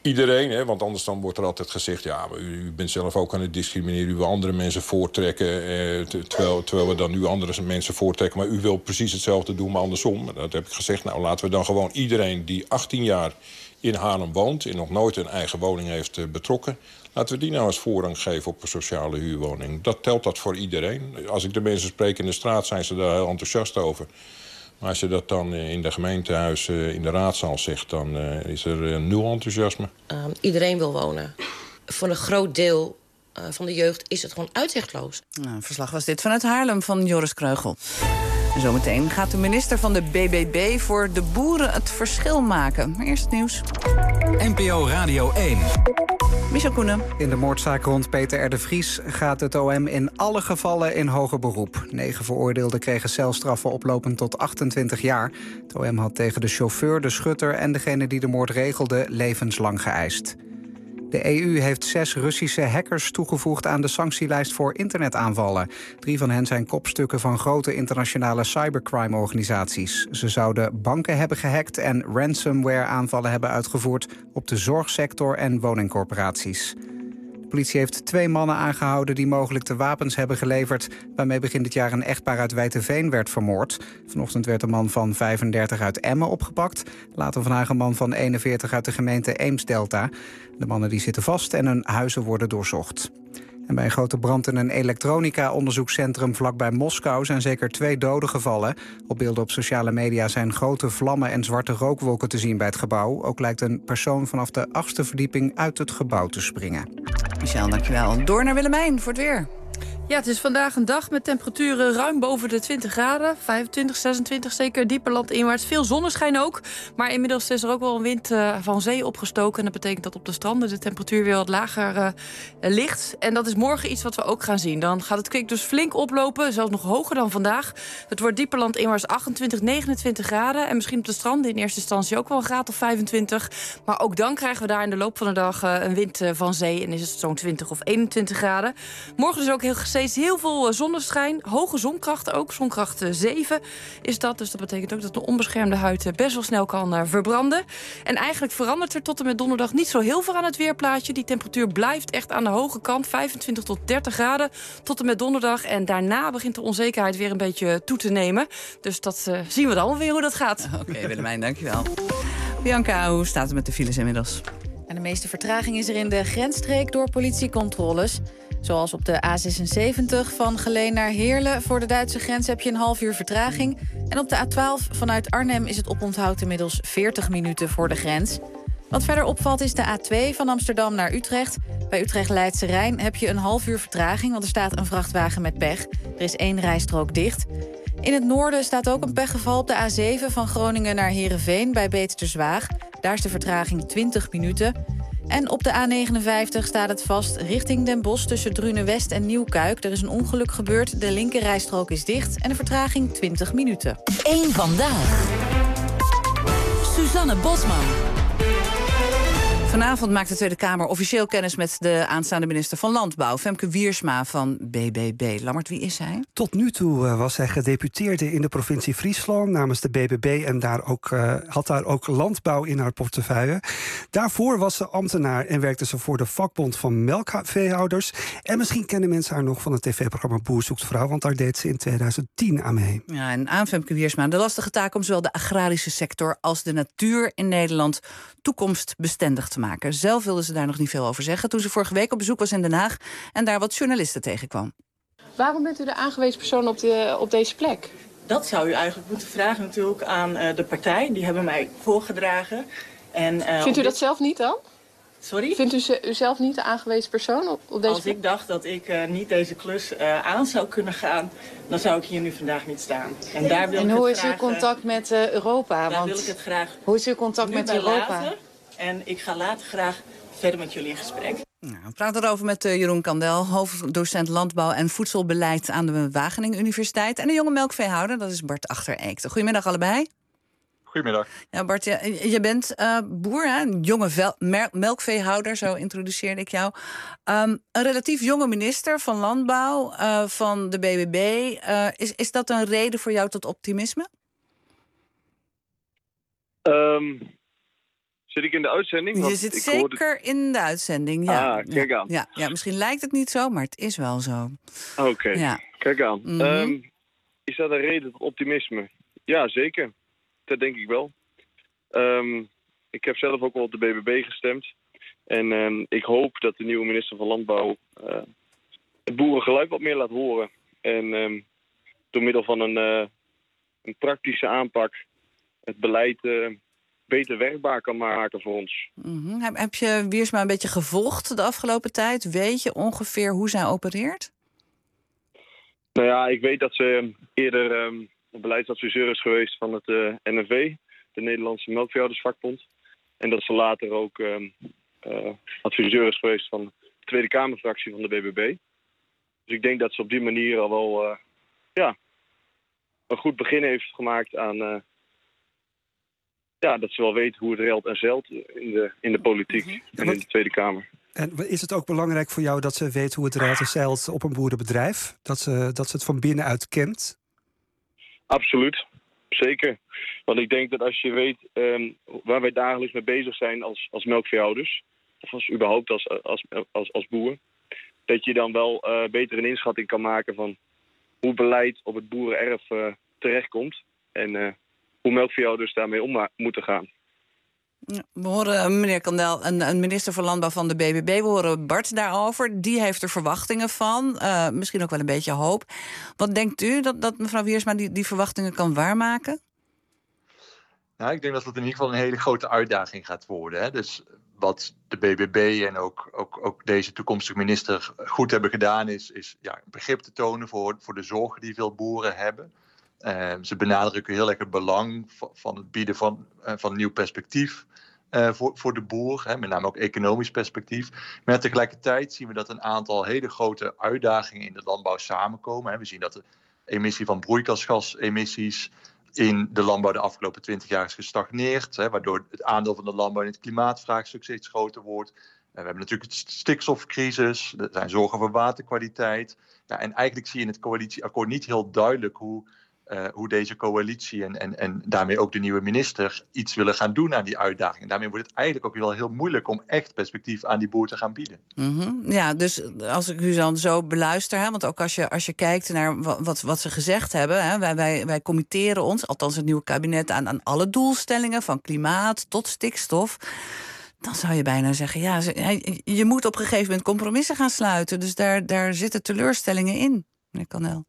iedereen, hè, want anders dan wordt er altijd gezegd... ja, maar u, u bent zelf ook aan het discrimineren, u wil andere mensen voortrekken... Eh, terwijl, terwijl we dan nu andere mensen voortrekken... maar u wil precies hetzelfde doen, maar andersom. Dat heb ik gezegd, nou laten we dan gewoon iedereen die achttien jaar in Haarlem woont... en nog nooit een eigen woning heeft uh, betrokken... laten we die nou eens voorrang geven op een sociale huurwoning. Dat telt dat voor iedereen. Als ik de mensen spreek in de straat, zijn ze daar heel enthousiast over... Maar als je dat dan in de gemeentehuis, in de raadzaal zegt... dan uh, is er uh, nul enthousiasme. Uh, iedereen wil wonen. Voor een groot deel uh, van de jeugd is het gewoon uitzichtloos. Nou, een verslag was dit vanuit Haarlem van Joris Kreugel. En zometeen gaat de minister van de B B B voor de boeren het verschil maken. Maar eerst het nieuws. N P O Radio één. Michel Koenen. In de moordzaak rond Peter R. de Vries gaat het O M in alle gevallen in hoger beroep. Negen veroordeelden kregen celstraffen oplopend tot achtentwintig jaar. Het O M had tegen de chauffeur, de schutter en degene die de moord regelde levenslang geëist. De E U heeft zes Russische hackers toegevoegd aan de sanctielijst voor internetaanvallen. Drie van hen zijn kopstukken van grote internationale cybercrime-organisaties. Ze zouden banken hebben gehackt en ransomware-aanvallen hebben uitgevoerd op de zorgsector en woningcorporaties. De politie heeft twee mannen aangehouden die mogelijk de wapens hebben geleverd waarmee begin dit jaar een echtpaar uit Wijteveen werd vermoord. Vanochtend werd een man van vijfendertig uit Emmen opgepakt. Later vandaag een man van eenenveertig uit de gemeente Eemsdelta. De mannen die zitten vast en hun huizen worden doorzocht. En bij een grote brand in een elektronica-onderzoekscentrum vlakbij Moskou zijn zeker twee doden gevallen. Op beelden op sociale media zijn grote vlammen en zwarte rookwolken te zien bij het gebouw. Ook lijkt een persoon vanaf de achtste verdieping uit het gebouw te springen. Michel, dankjewel. Door naar Willemijn voor het weer. Ja, het is vandaag een dag met temperaturen ruim boven de twintig graden. vijfentwintig, zesentwintig, zeker dieper landinwaarts. Veel zonneschijn ook. Maar inmiddels is er ook wel een wind uh, van zee opgestoken. En dat betekent dat op de stranden de temperatuur weer wat lager uh, ligt. En dat is morgen iets wat we ook gaan zien. Dan gaat het kwik dus flink oplopen, zelfs nog hoger dan vandaag. Het wordt dieper landinwaarts achtentwintig, negenentwintig graden. En misschien op de stranden in eerste instantie ook wel een graad of vijfentwintig. Maar ook dan krijgen we daar in de loop van de dag uh, een wind uh, van zee. En is het zo'n twintig of eenentwintig graden. Morgen dus ook heel steeds heel veel zonneschijn. Hoge zonkracht ook. Zonkracht zeven is dat. Dus dat betekent ook dat de onbeschermde huid best wel snel kan uh, verbranden. En eigenlijk verandert er tot en met donderdag niet zo heel veel aan het weerplaatje. Die temperatuur blijft echt aan de hoge kant. vijfentwintig tot dertig graden tot en met donderdag. En daarna begint de onzekerheid weer een beetje toe te nemen. Dus dat uh, zien we dan weer hoe dat gaat. Oké, okay, Willemijn, dankjewel. Bianca, hoe staat het met de files inmiddels? En de meeste vertraging is er in de grensstreek door politiecontroles. Zoals op de A zesenzeventig van Geleen naar Heerlen. Voor de Duitse grens heb je een half uur vertraging. En op de A twaalf vanuit Arnhem is het oponthoud inmiddels veertig minuten voor de grens. Wat verder opvalt is de A twee van Amsterdam naar Utrecht. Bij Utrecht-Leidse Rijn heb je een half uur vertraging, want er staat een vrachtwagen met pech. Er is één rijstrook dicht. In het noorden staat ook een pechgeval op de A zeven van Groningen naar Heerenveen bij Beesterswaag. Daar is de vertraging twintig minuten. En op de A negenenvijftig staat het vast richting Den Bosch tussen Drunen-West en Nieuwkuik. Er is een ongeluk gebeurd, de linkerrijstrook is dicht en de vertraging twintig minuten. Eén vandaag. Suzanne Bosman. Vanavond maakt de Tweede Kamer officieel kennis met de aanstaande minister van Landbouw, Femke Wiersma van B B B. Lammert, wie is hij? Tot nu toe was hij gedeputeerde in de provincie Friesland namens de B B B en daar ook, uh, had daar ook landbouw in haar portefeuille. Daarvoor was ze ambtenaar en werkte ze voor de vakbond van melkveehouders. En misschien kennen mensen haar nog van het tv-programma Boer zoekt vrouw, want daar deed ze in tweeduizend tien aan mee. Ja, en aan Femke Wiersma de lastige taak om zowel de agrarische sector als de natuur in Nederland toekomstbestendig te maken. Zelf wilde ze daar nog niet veel over zeggen toen ze vorige week op bezoek was in Den Haag en daar wat journalisten tegenkwam. Waarom bent u de aangewezen persoon op, de, op deze plek? Dat zou u eigenlijk moeten vragen natuurlijk aan uh, de partij. Die hebben mij voorgedragen. En, uh, Vindt u dat zelf niet dan? Sorry? Vindt u uzelf niet de aangewezen persoon op, op deze Als plek? ik dacht dat ik uh, niet deze klus uh, aan zou kunnen gaan, dan zou ik hier nu vandaag niet staan. En, daar wil en ik hoe het is graag, uw contact met uh, Europa? Daar Want wil ik het graag hoe is uw contact nu met bij Europa? laten. En ik ga later graag verder met jullie in gesprek. Nou, we praten erover met uh, Jeroen Kandel, hoofddocent landbouw en voedselbeleid aan de Wageningen Universiteit. En een jonge melkveehouder, dat is Bart Achter-Eekte. Goedemiddag allebei. Goedemiddag. Ja, Bart, je, je bent uh, boer, hè? Een jonge vel, mer, melkveehouder, zo introduceerde ik jou. Um, een relatief jonge minister van Landbouw, uh, van de B B B. Uh, is, is dat een reden voor jou tot optimisme? Um, Zit ik in de uitzending? Je Want zit ik zeker hoorde... in de uitzending, ja. Ah, kijk aan. Ja, ja, misschien lijkt het niet zo, maar het is wel zo. Oké, okay. Ja. Kijk aan. Mm-hmm. um, is dat een reden tot optimisme? Ja, zeker. Dat denk ik wel. Um, ik heb zelf ook wel op de B B B gestemd. En um, ik hoop dat de nieuwe minister van Landbouw uh, het boerengeluid wat meer laat horen. En um, door middel van een, uh, een praktische aanpak het beleid uh, beter werkbaar kan maken voor ons. Mm-hmm. Heb, heb je Wiersma een beetje gevolgd de afgelopen tijd? Weet je ongeveer hoe zij opereert? Nou ja, ik weet dat ze eerder um, beleidsadviseur is geweest van het uh, N N V, de Nederlandse Melkveehoudersvakbond. En dat ze later ook um, uh, adviseur is geweest van de Tweede Kamerfractie van de B B B. Dus ik denk dat ze op die manier al wel uh, ja, een goed begin heeft gemaakt aan... Uh, ja, dat ze wel weet hoe het reilt en zeilt in de, in de politiek mm-hmm. en in de Tweede Kamer. En is het ook belangrijk voor jou dat ze weet hoe het reilt en zeilt op een boerenbedrijf? Dat ze, dat ze het van binnenuit kent? Absoluut, zeker. Want ik denk dat als je weet um, waar wij dagelijks mee bezig zijn als, als melkveehouders, of als, überhaupt als, als, als, als boer, dat je dan wel uh, beter een inschatting kan maken van hoe beleid op het boerenerf uh, terechtkomt. En uh, hoe melkveehouders daarmee om moeten gaan. Ja, we horen meneer Kandel, een, een minister van Landbouw van de B B B. We horen Bart daarover. Die heeft er verwachtingen van. Uh, misschien ook wel een beetje hoop. Wat denkt u dat, dat mevrouw Wiersma die, die verwachtingen kan waarmaken? Nou, ik denk dat het in ieder geval een hele grote uitdaging gaat worden. Hè. Dus wat de B B B en ook, ook, ook deze toekomstige minister goed hebben gedaan... is, is ja, begrip te tonen voor, voor de zorgen die veel boeren hebben. Uh, ze benadrukken heel erg het belang van, van het bieden van, uh, van nieuw perspectief uh, voor, voor de boer. Hè, met name ook economisch perspectief. Maar tegelijkertijd zien we dat een aantal hele grote uitdagingen in de landbouw samenkomen. Hè. We zien dat de emissie van broeikasgasemissies in de landbouw de afgelopen twintig jaar is gestagneerd. Hè, waardoor het aandeel van de landbouw in het klimaatvraagstuk steeds groter wordt. We hebben natuurlijk de stikstofcrisis, er zijn zorgen voor waterkwaliteit. Ja, en eigenlijk zie je in het coalitieakkoord niet heel duidelijk hoe... Uh, hoe deze coalitie en, en, en daarmee ook de nieuwe minister iets willen gaan doen aan die uitdaging. En daarmee wordt het eigenlijk ook wel heel moeilijk om echt perspectief aan die boer te gaan bieden. Mm-hmm. Ja, dus als ik u dan zo beluister, hè, want ook als je, als je kijkt naar wat, wat ze gezegd hebben, hè, wij, wij, wij committeren ons, althans het nieuwe kabinet, aan, aan alle doelstellingen, van klimaat tot stikstof. Dan zou je bijna zeggen, ja, je moet op een gegeven moment compromissen gaan sluiten. Dus daar, daar zitten teleurstellingen in, meneer Kandel.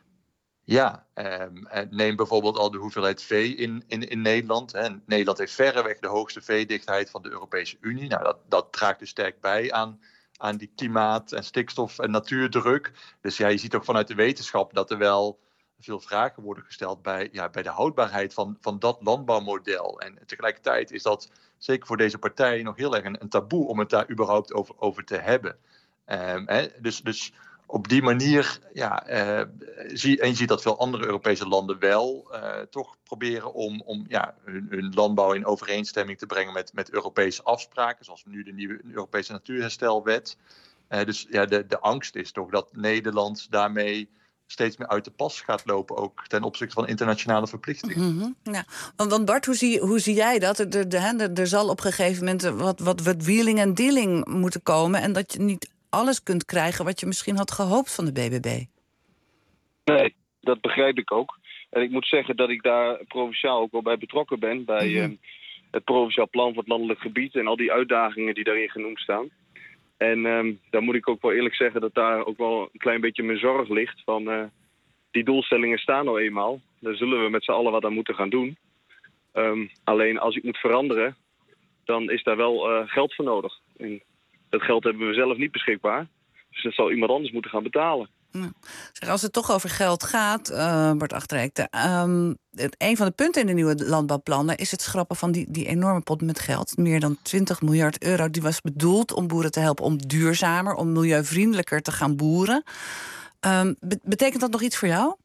Ja, um, neem bijvoorbeeld al de hoeveelheid vee in, in, in Nederland. Hè. Nederland heeft verreweg de hoogste veedichtheid van de Europese Unie. Nou, dat, dat draagt dus sterk bij aan, aan die klimaat- en stikstof- en natuurdruk. Dus ja, je ziet ook vanuit de wetenschap dat er wel veel vragen worden gesteld bij, ja, bij de houdbaarheid van, van dat landbouwmodel. En tegelijkertijd is dat zeker voor deze partijen nog heel erg een, een taboe om het daar überhaupt over, over te hebben. Um, hè. Dus... dus Op die manier, ja, uh, zie, en je ziet dat veel andere Europese landen wel uh, toch proberen om, om ja, hun, hun landbouw in overeenstemming te brengen met, met Europese afspraken, zoals nu de nieuwe Europese Natuurherstelwet. Uh, dus ja, de, de angst is toch dat Nederland daarmee steeds meer uit de pas gaat lopen, ook ten opzichte van internationale verplichtingen. Mm-hmm. Ja. Want, want Bart, hoe zie, hoe zie jij dat? Er, de, de, er, er zal op een gegeven moment wat, wat, wat wheeling en dealing moeten komen en dat je niet alles kunt krijgen wat je misschien had gehoopt van de B B B. Nee, dat begrijp ik ook. En ik moet zeggen dat ik daar provinciaal ook wel bij betrokken ben. Bij mm-hmm. uh, het provinciaal plan voor het landelijk gebied en al die uitdagingen die daarin genoemd staan. En um, daar moet ik ook wel eerlijk zeggen dat daar ook wel een klein beetje mijn zorg ligt. Van uh, die doelstellingen staan nou eenmaal. Daar zullen we met z'n allen wat aan moeten gaan doen. Um, alleen als ik moet veranderen, dan is daar wel uh, geld voor nodig. En dat geld hebben we zelf niet beschikbaar. Dus dat zal iemand anders moeten gaan betalen. Ja. Zeg, als het toch over geld gaat, uh, Bart Achtereekte, um, een van de punten in de nieuwe landbouwplannen is het schrappen van die, die enorme pot met geld. Meer dan twintig miljard euro. Die was bedoeld om boeren te helpen om duurzamer, om milieuvriendelijker te gaan boeren. Um, be- betekent dat nog iets voor jou?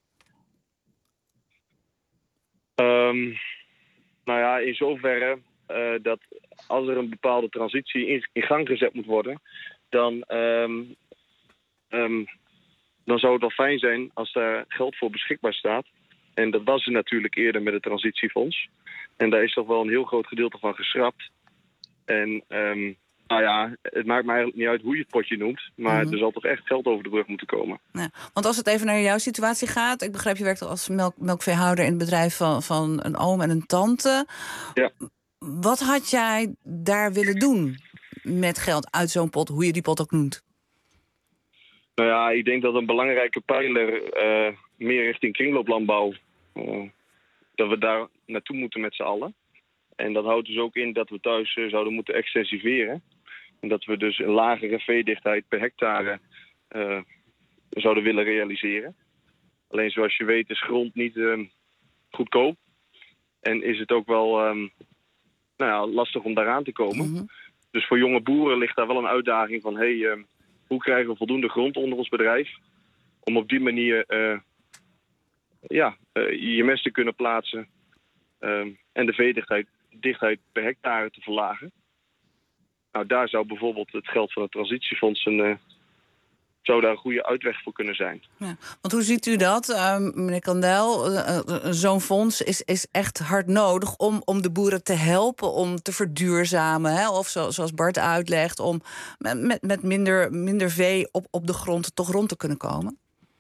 Um, nou ja, in zoverre uh, dat als er een bepaalde transitie in, in gang gezet moet worden, dan, um, um, dan zou het wel fijn zijn als daar geld voor beschikbaar staat. En dat was er natuurlijk eerder met het transitiefonds. En daar is toch wel een heel groot gedeelte van geschrapt. En um, nou ja, het maakt mij eigenlijk niet uit hoe je het potje noemt. Maar mm-hmm. er zal toch echt geld over de brug moeten komen. Ja, want als het even naar jouw situatie gaat. Ik begrijp, je werkt als melk, melkveehouder in het bedrijf van, van een oom en een tante. Ja. Wat had jij daar willen doen met geld uit zo'n pot, hoe je die pot ook noemt? Nou ja, ik denk dat een belangrijke pijler uh, meer richting kringlooplandbouw, uh, dat we daar naartoe moeten met z'n allen. En dat houdt dus ook in dat we thuis uh, zouden moeten extensiveren. En dat we dus een lagere veedichtheid per hectare uh, zouden willen realiseren. Alleen zoals je weet is grond niet uh, goedkoop. En is het ook wel um, nou ja, lastig om daaraan te komen. Mm-hmm. Dus voor jonge boeren ligt daar wel een uitdaging van... Hey, uh, hoe krijgen we voldoende grond onder ons bedrijf? Om op die manier uh, ja, uh, je mest te kunnen plaatsen. Uh, en de veedichtheid dichtheid per hectare te verlagen. Nou, daar zou bijvoorbeeld het geld van het transitiefonds... Een, uh, zou daar een goede uitweg voor kunnen zijn. Ja, want hoe ziet u dat, uh, meneer Kandel? Uh, uh, Zo'n fonds is, is echt hard nodig om, om de boeren te helpen... om te verduurzamen, hè? Of zo, zoals Bart uitlegt... om met, met minder, minder vee op, op de grond toch rond te kunnen komen?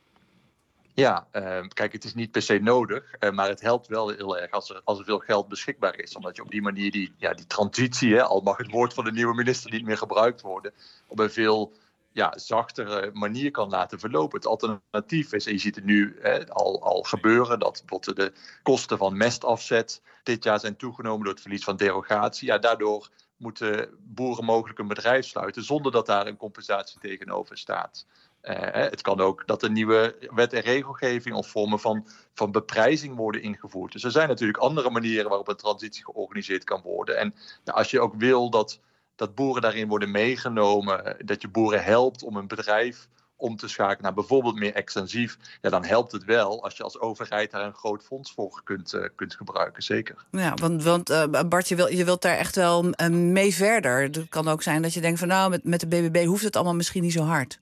Ja, uh, kijk, het is niet per se nodig, uh, maar het helpt wel heel erg als er, als er veel geld beschikbaar is. Omdat je op die manier die, ja, die transitie, hè, al mag het woord van de nieuwe minister niet meer gebruikt worden... op een veel... ja, zachtere manier kan laten verlopen. Het alternatief is, en je ziet het nu hè, al, al gebeuren... dat bijvoorbeeld de kosten van mestafzet dit jaar zijn toegenomen... door het verlies van derogatie. Ja, daardoor moeten boeren mogelijk een bedrijf sluiten... zonder dat daar een compensatie tegenover staat. Uh, het kan ook dat er nieuwe wet en regelgeving... of vormen van, van beprijzing worden ingevoerd. Dus er zijn natuurlijk andere manieren... waarop een transitie georganiseerd kan worden. En ja, als je ook wil dat... dat boeren daarin worden meegenomen, dat je boeren helpt om een bedrijf om te schakelen naar bijvoorbeeld meer extensief, ja, dan helpt het wel als je als overheid daar een groot fonds voor kunt, uh, kunt gebruiken, zeker. Ja, want, want uh, Bart, je, wil, je wilt daar echt wel uh, mee verder. Het kan ook zijn dat je denkt van nou, met, met de B B B hoeft het allemaal misschien niet zo hard.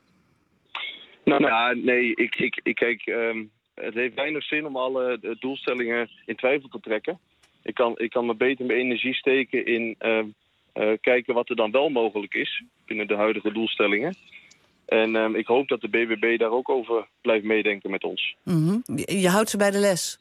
Nou, nou nee, ik, ik, ik kijk, um, het heeft weinig zin om alle uh, doelstellingen in twijfel te trekken. Ik kan, ik kan me beter mijn energie steken in... Uh, Uh, kijken wat er dan wel mogelijk is binnen de huidige doelstellingen. En um, ik hoop dat de B B B daar ook over blijft meedenken met ons. Mm-hmm. Je, je houdt ze bij de les?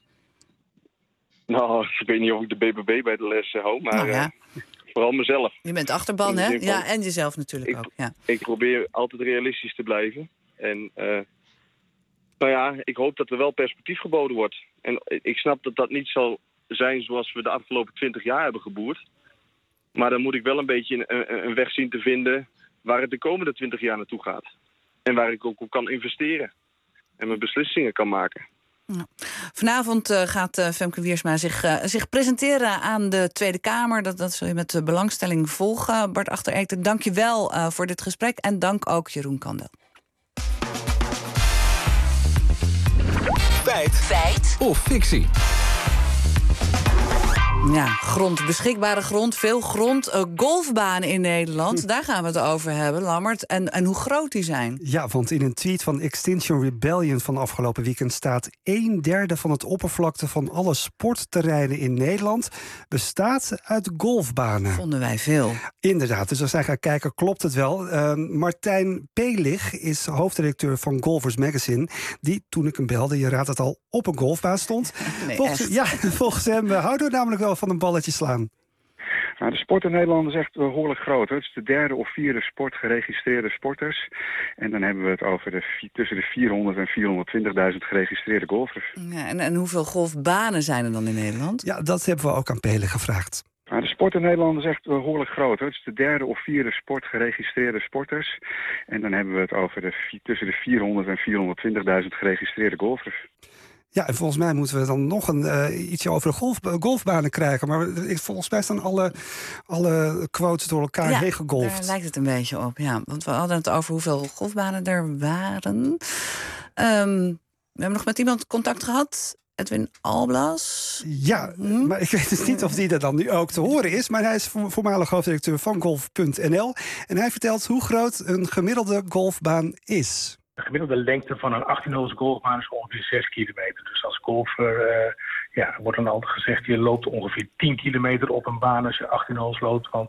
Nou, ik weet niet of ik de B B B bij de les uh, hou, maar nou, ja. uh, vooral mezelf. Je bent achterban, hè? Ja, en jezelf natuurlijk ik, ook. Ja. Ik probeer altijd realistisch te blijven. En uh, nou ja, ik hoop dat er wel perspectief geboden wordt. En ik snap dat dat niet zal zijn zoals we de afgelopen twintig jaar hebben geboerd. Maar dan moet ik wel een beetje een, een weg zien te vinden waar het de komende twintig jaar naartoe gaat. En waar ik ook op kan investeren. En mijn beslissingen kan maken. Ja. Vanavond uh, gaat uh, Femke Wiersma zich, uh, zich presenteren aan de Tweede Kamer. Dat, dat zul je met uh, belangstelling volgen. Bart Achter-Eekten, dank je wel uh, voor dit gesprek. En dank ook Jeroen Kandel. Feit. Feit. Of fictie. Ja, grond, beschikbare grond, veel grond. Uh, golfbanen in Nederland, hm. daar gaan we het over hebben, Lammert. En, en hoe groot die zijn. Ja, want in een tweet van Extinction Rebellion van afgelopen weekend staat... een derde van het oppervlakte van alle sportterreinen in Nederland bestaat uit golfbanen. Vonden wij veel. Inderdaad, dus als wij gaan kijken, klopt het wel. Uh, Martijn Pelig is hoofdredacteur van Golfers Magazine... die, toen ik hem belde, je raadt het al, op een golfbaan stond. Nee, volgens, echt? Ja, volgens hem uh, houden we namelijk wel van een balletje slaan. Nou, de sport in Nederland is echt behoorlijk groot. Hoor. Het is de derde of vierde sport geregistreerde sporters. En dan hebben we het over de, tussen de vierhonderd en vierhonderdtwintigduizend geregistreerde golfers. Ja, en, en hoeveel golfbanen zijn er dan in Nederland? Ja, dat hebben we ook aan Pelen gevraagd. Nou, de sport in Nederland is echt behoorlijk groot. Hoor. Het is de derde of vierde sport geregistreerde sporters. En dan hebben we het over de, tussen de vierhonderd en vierhonderdtwintigduizend geregistreerde golfers. Ja, en volgens mij moeten we dan nog een, uh, ietsje over de golf, golfbanen krijgen. Maar volgens mij staan alle, alle quotes door elkaar ja, heen gegolfd. Daar lijkt het een beetje op, ja. Want we hadden het over hoeveel golfbanen er waren. Um, we hebben nog met iemand contact gehad. Edwin Alblas. Ja, hm? maar ik weet dus niet of die er dan nu ook te horen is. Maar hij is voormalig hoofdredacteur van golf punt n l. En hij vertelt hoe groot een gemiddelde golfbaan is. De gemiddelde lengte van een achttien-holes golfbaan is ongeveer zes kilometer. Dus als golfer uh, ja, wordt dan altijd gezegd... je loopt ongeveer tien kilometer op een baan als je achttien holes loopt. Want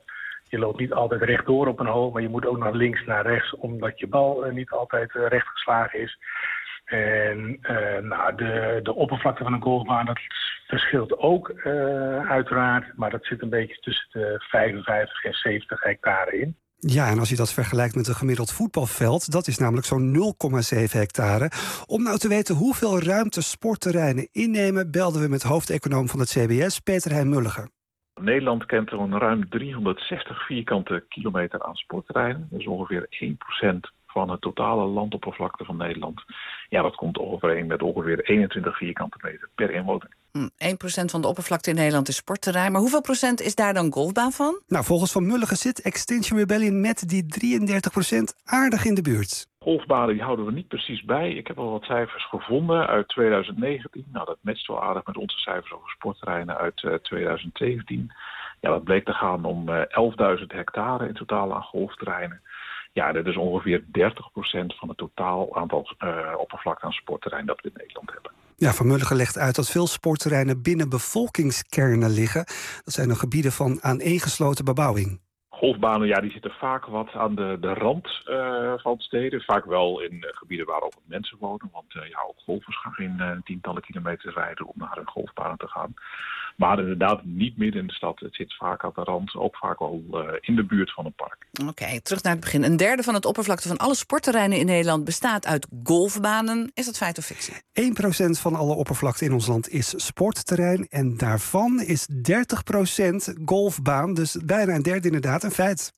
Je loopt niet altijd rechtdoor op een hole, maar je moet ook naar links, naar rechts, omdat je bal uh, niet altijd uh, recht geslagen is. En uh, nou, de, de oppervlakte van een golfbaan, dat verschilt ook uh, uiteraard. Maar dat zit een beetje tussen de vijfenvijftig en zeventig hectare in. Ja, en als je dat vergelijkt met een gemiddeld voetbalveld, dat is namelijk zo'n nul komma zeven hectare. Om nou te weten hoeveel ruimte sportterreinen innemen, belden we met hoofdeconoom van het C B S, Peter Hein Mulligen. Nederland kent er een ruim driehonderdzestig vierkante kilometer aan sportterreinen. Dat is ongeveer één procent van het totale landoppervlakte van Nederland. Ja, dat komt overeen met ongeveer eenentwintig vierkante meter per inwoner. één procent van de oppervlakte in Nederland is sportterrein. Maar hoeveel procent is daar dan golfbaan van? Nou, volgens Van Mulligen zit Extinction Rebellion met die drieëndertig procent aardig in de buurt. Golfbanen die houden we niet precies bij. Ik heb al wat cijfers gevonden uit twintig negentien. Nou, dat matcht wel aardig met onze cijfers over sportterreinen uit uh, twintig zeventien. Ja, dat bleek te gaan om uh, elfduizend hectare in totaal aan golfterreinen. Ja, dat is ongeveer dertig procent van het totaal aantal uh, oppervlakte aan sportterreinen dat we in Nederland hebben. Ja, Van Mulligen legt uit dat veel sportterreinen binnen bevolkingskernen liggen. Dat zijn dan gebieden van aaneengesloten bebouwing. Golfbanen, ja, die zitten vaak wat aan de, de rand uh, van steden. Vaak wel in uh, gebieden waar ook mensen wonen. Want uh, ja, ook golfers gaan geen uh, tientallen kilometers rijden om naar een golfbaan te gaan. Maar inderdaad niet midden in de stad. Het zit vaak aan de rand, ook vaak wel uh, in de buurt van een park. Oké, okay, terug naar het begin. Een derde van het oppervlakte van alle sportterreinen in Nederland bestaat uit golfbanen. Is dat feit of fictie? één procent van alle oppervlakte in ons land is sportterrein. En daarvan is dertig procent golfbaan. Dus bijna een derde inderdaad een feit.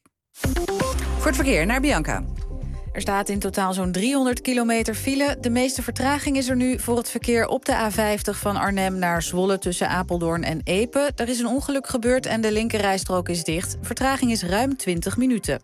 Voor het verkeer naar Bianca. Er staat in totaal zo'n driehonderd kilometer file. De meeste vertraging is er nu voor het verkeer op de A vijftig van Arnhem naar Zwolle tussen Apeldoorn en Epe. Er is een ongeluk gebeurd en de linkerrijstrook is dicht. Vertraging is ruim twintig minuten.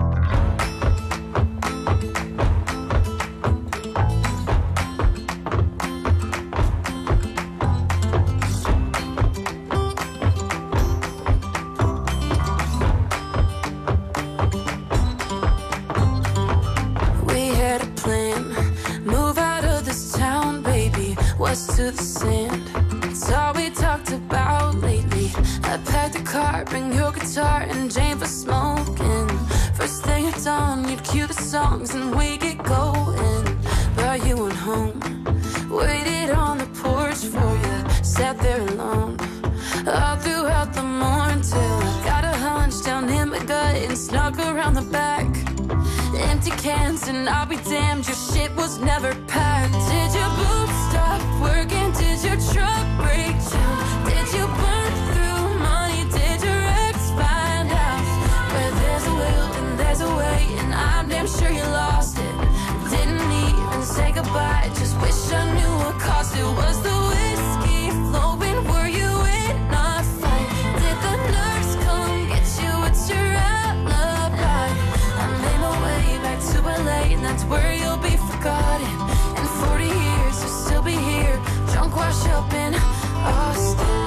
To the sand, it's all we talked about lately. I packed the car, bring your guitar and Jane for smoking. First thing at dawn, you'd cue the songs and we get going. But you went home, waited on the porch for you, sat there alone all throughout the morning till I got a hunch down in my gut and snuck around the back. Empty cans and I'll be damned, your shit was never packed. Did your boobs stop working? Did your truck break down? Did you burn through money? Did your ex find out? Where there's a will and there's a way, and I'm damn sure you lost it. Didn't even say goodbye, just wish I knew what cost it. Was the whiskey flowing? Were you in a fight? Did the nurse come get you? What's your alibi? I made my way back to L A, and that's where you'll be forgotten. In forty years you'll still be here, drunk wash up in Austin.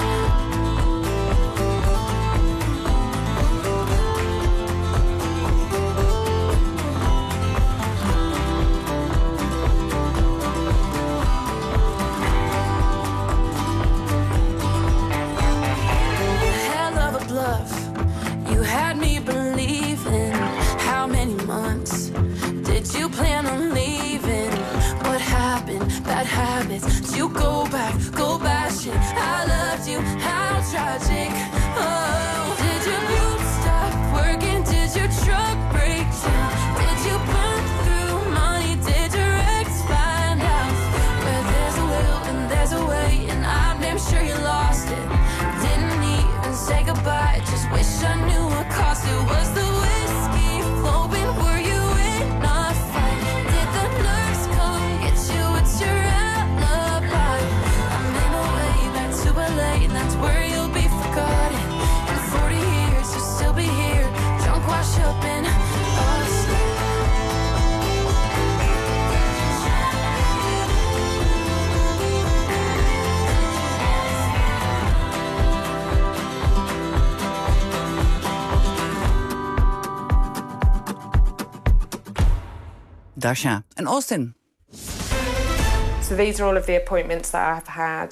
Hell of a bluff, you had me believing. How many months did you plan on leaving? What happened? Bad habits. Did you go back, go bashing? I loved you, how tragic. Oh, did your boobs stop working? Did your truck break down? Did you burn through money? Did your ex find out? Where there's a will and there's a way, and I'm damn sure you lost it. Didn't even say goodbye, just wish I knew what cost it. Was the whiskey flowing? Were you in a fight? Did the nurse come get you? What's your alibi? I made my way back to L A, and that's where you'll be forgotten. In forty years you'll still be here, drunk wash up in Austin. Dasha en Austin. So these are all of the appointments that I've had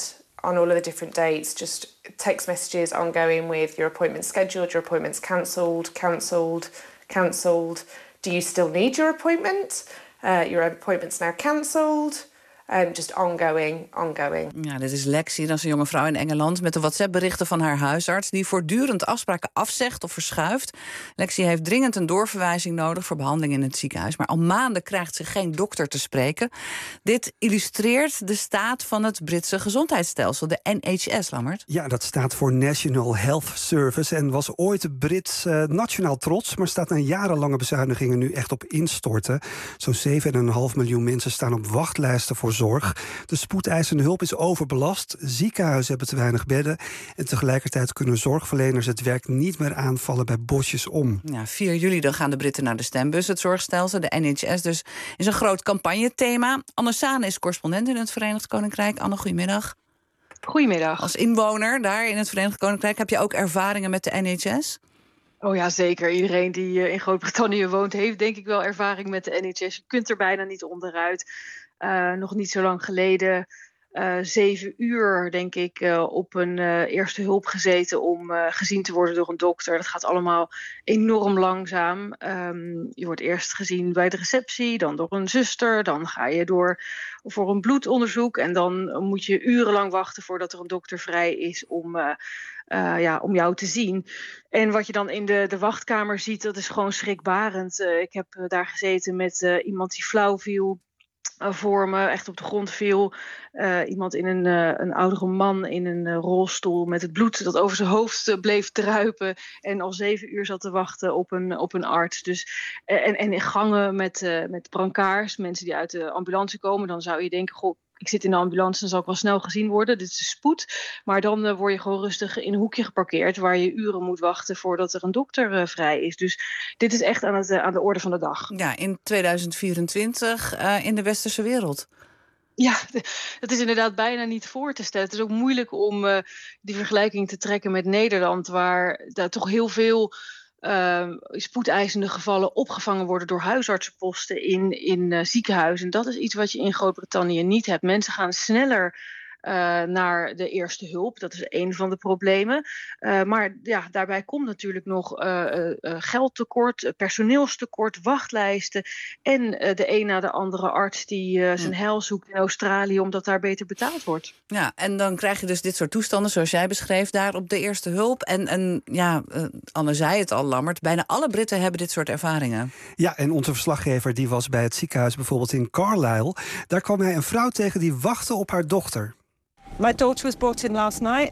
on all of the different dates, just text messages ongoing with your appointment scheduled, your appointment's cancelled, cancelled, cancelled. Do you still need your appointment? Uh, your appointment's now cancelled. Um, just ongoing, ongoing. Ja, dit is Lexi, dat is een jonge vrouw in Engeland, met de WhatsApp-berichten van haar huisarts, die voortdurend afspraken afzegt of verschuift. Lexi heeft dringend een doorverwijzing nodig voor behandeling in het ziekenhuis, maar al maanden krijgt ze geen dokter te spreken. Dit illustreert de staat van het Britse gezondheidsstelsel, de N H S, Lammert. Ja, dat staat voor National Health Service en was ooit Brits uh, nationaal trots, maar staat na jarenlange bezuinigingen nu echt op instorten. Zo'n zeven komma vijf miljoen mensen staan op wachtlijsten voor zorg. De spoedeisende hulp is overbelast. Ziekenhuizen hebben te weinig bedden. En tegelijkertijd kunnen zorgverleners het werk niet meer aanvallen bij bosjes om. Ja, vier juli dan gaan de Britten naar de stembus. Het zorgstelsel, de N H S dus, is een groot campagnethema. Anne Sane is correspondent in het Verenigd Koninkrijk. Anne, goedemiddag. Goedemiddag. Als inwoner daar in het Verenigd Koninkrijk heb je ook ervaringen met de N H S? Oh ja, zeker. Iedereen die in Groot-Brittannië woont heeft denk ik wel ervaring met de N H S. Je kunt er bijna niet onderuit. Uh, nog niet zo lang geleden, uh, zeven uur denk ik, uh, op een uh, eerste hulp gezeten om uh, gezien te worden door een dokter. Dat gaat allemaal enorm langzaam. Um, je wordt eerst gezien bij de receptie, dan door een zuster, dan ga je door voor een bloedonderzoek en dan moet je urenlang wachten voordat er een dokter vrij is om, uh, uh, ja, om jou te zien. En wat je dan in de, de wachtkamer ziet, dat is gewoon schrikbarend. Uh, ik heb uh, daar gezeten met uh, iemand die flauw viel. Voor me, echt op de grond viel. Uh, iemand in een, uh, een oudere man in een uh, rolstoel met het bloed dat over zijn hoofd uh, bleef druipen. En al zeven uur zat te wachten op een, op een arts. Dus, uh, en, en in gangen met, uh, met brancards, mensen die uit de ambulance komen. Dan zou je denken, goh, ik zit in de ambulance, dan zal ik wel snel gezien worden. Dit is de spoed. Maar dan uh, word je gewoon rustig in een hoekje geparkeerd waar je uren moet wachten voordat er een dokter uh, vrij is. Dus dit is echt aan, het, uh, aan de orde van de dag. Ja, in tweeduizend vierentwintig uh, in de westerse wereld. Ja, dat is inderdaad bijna niet voor te stellen. Het is ook moeilijk om uh, die vergelijking te trekken met Nederland, waar daar toch heel veel Uh, spoedeisende gevallen opgevangen worden door huisartsenposten in, in uh, ziekenhuizen. Dat is iets wat je in Groot-Brittannië niet hebt. Mensen gaan sneller uh, naar de eerste hulp. Dat is een van de problemen. Uh, maar ja, daarbij komt natuurlijk nog uh, uh, geldtekort, uh, personeelstekort, wachtlijsten en uh, de een na de andere arts die uh, zijn heil zoekt in Australië omdat daar beter betaald wordt. Ja, en dan krijg je dus dit soort toestanden zoals jij beschreef daar op de eerste hulp. En, en ja, uh, Anne zei het al, Lammert, bijna alle Britten hebben dit soort ervaringen. Ja, en onze verslaggever die was bij het ziekenhuis bijvoorbeeld in Carlisle. Daar kwam hij een vrouw tegen die wachtte op haar dochter. My daughter was brought in last night.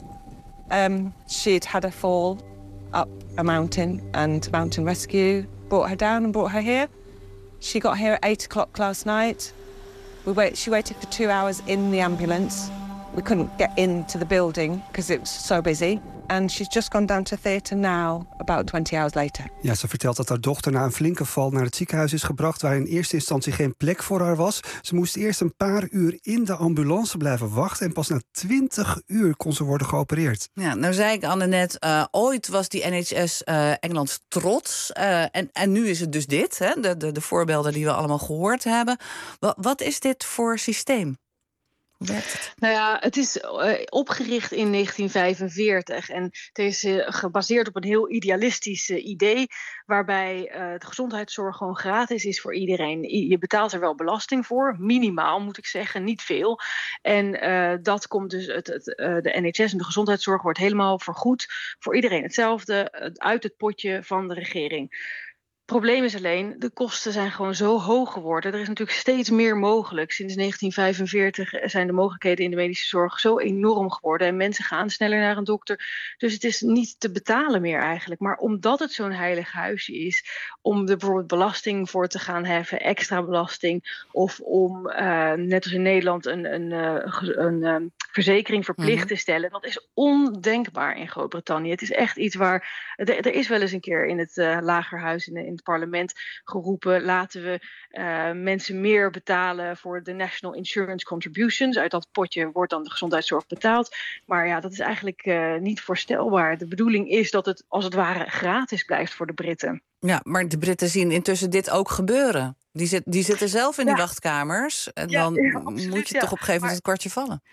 Um, she'd had a fall up a mountain and mountain rescue brought her down and brought her here. She got here at eight o'clock last night. We wait, she waited for two hours in the ambulance. We couldn't get into the building because it was so busy. And she's just gone down to theatre now, about twenty hours later. Ja, ze vertelt dat haar dochter na een flinke val naar het ziekenhuis is gebracht, waar in eerste instantie geen plek voor haar was. Ze moest eerst een paar uur in de ambulance blijven wachten en pas na twintig uur kon ze worden geopereerd. Ja, nou zei ik Anne net, uh, ooit was die N H S uh, Engelands trots. Uh, en, en nu is het dus dit, hè? De, de, de voorbeelden die we allemaal gehoord hebben. Wat, wat is dit voor systeem? Hoe werkt het? Nou ja, het is uh, opgericht in negentien vijfenveertig en het is uh, gebaseerd op een heel idealistisch uh, idee waarbij uh, de gezondheidszorg gewoon gratis is voor iedereen. Je betaalt er wel belasting voor, minimaal moet ik zeggen, niet veel. En uh, dat komt dus, het, het, uh, de N H S en de gezondheidszorg wordt helemaal vergoed voor iedereen hetzelfde uh, uit het potje van de regering. Het probleem is alleen, de kosten zijn gewoon zo hoog geworden. Er is natuurlijk steeds meer mogelijk. Sinds negentien vijfenveertig zijn de mogelijkheden in de medische zorg zo enorm geworden. En mensen gaan sneller naar een dokter. Dus het is niet te betalen meer eigenlijk. Maar omdat het zo'n heilig huisje is, om er bijvoorbeeld belasting voor te gaan heffen, extra belasting, of om, uh, net als in Nederland, een, een, een, een, een verzekering verplicht mm-hmm. te stellen. Dat is ondenkbaar in Groot-Brittannië. Het is echt iets waar, er, er is wel eens een keer in het uh, lagerhuis, in, in het parlement geroepen, laten we uh, mensen meer betalen voor de National Insurance Contributions. Uit dat potje wordt dan de gezondheidszorg betaald. Maar ja, dat is eigenlijk uh, niet voorstelbaar. De bedoeling is dat het als het ware gratis blijft voor de Britten. Ja, maar de Britten zien intussen dit ook gebeuren. Die, zit, die zitten zelf in ja. die wachtkamers. En ja, dan ja, absoluut, moet je ja. toch op een gegeven moment het kwartje vallen.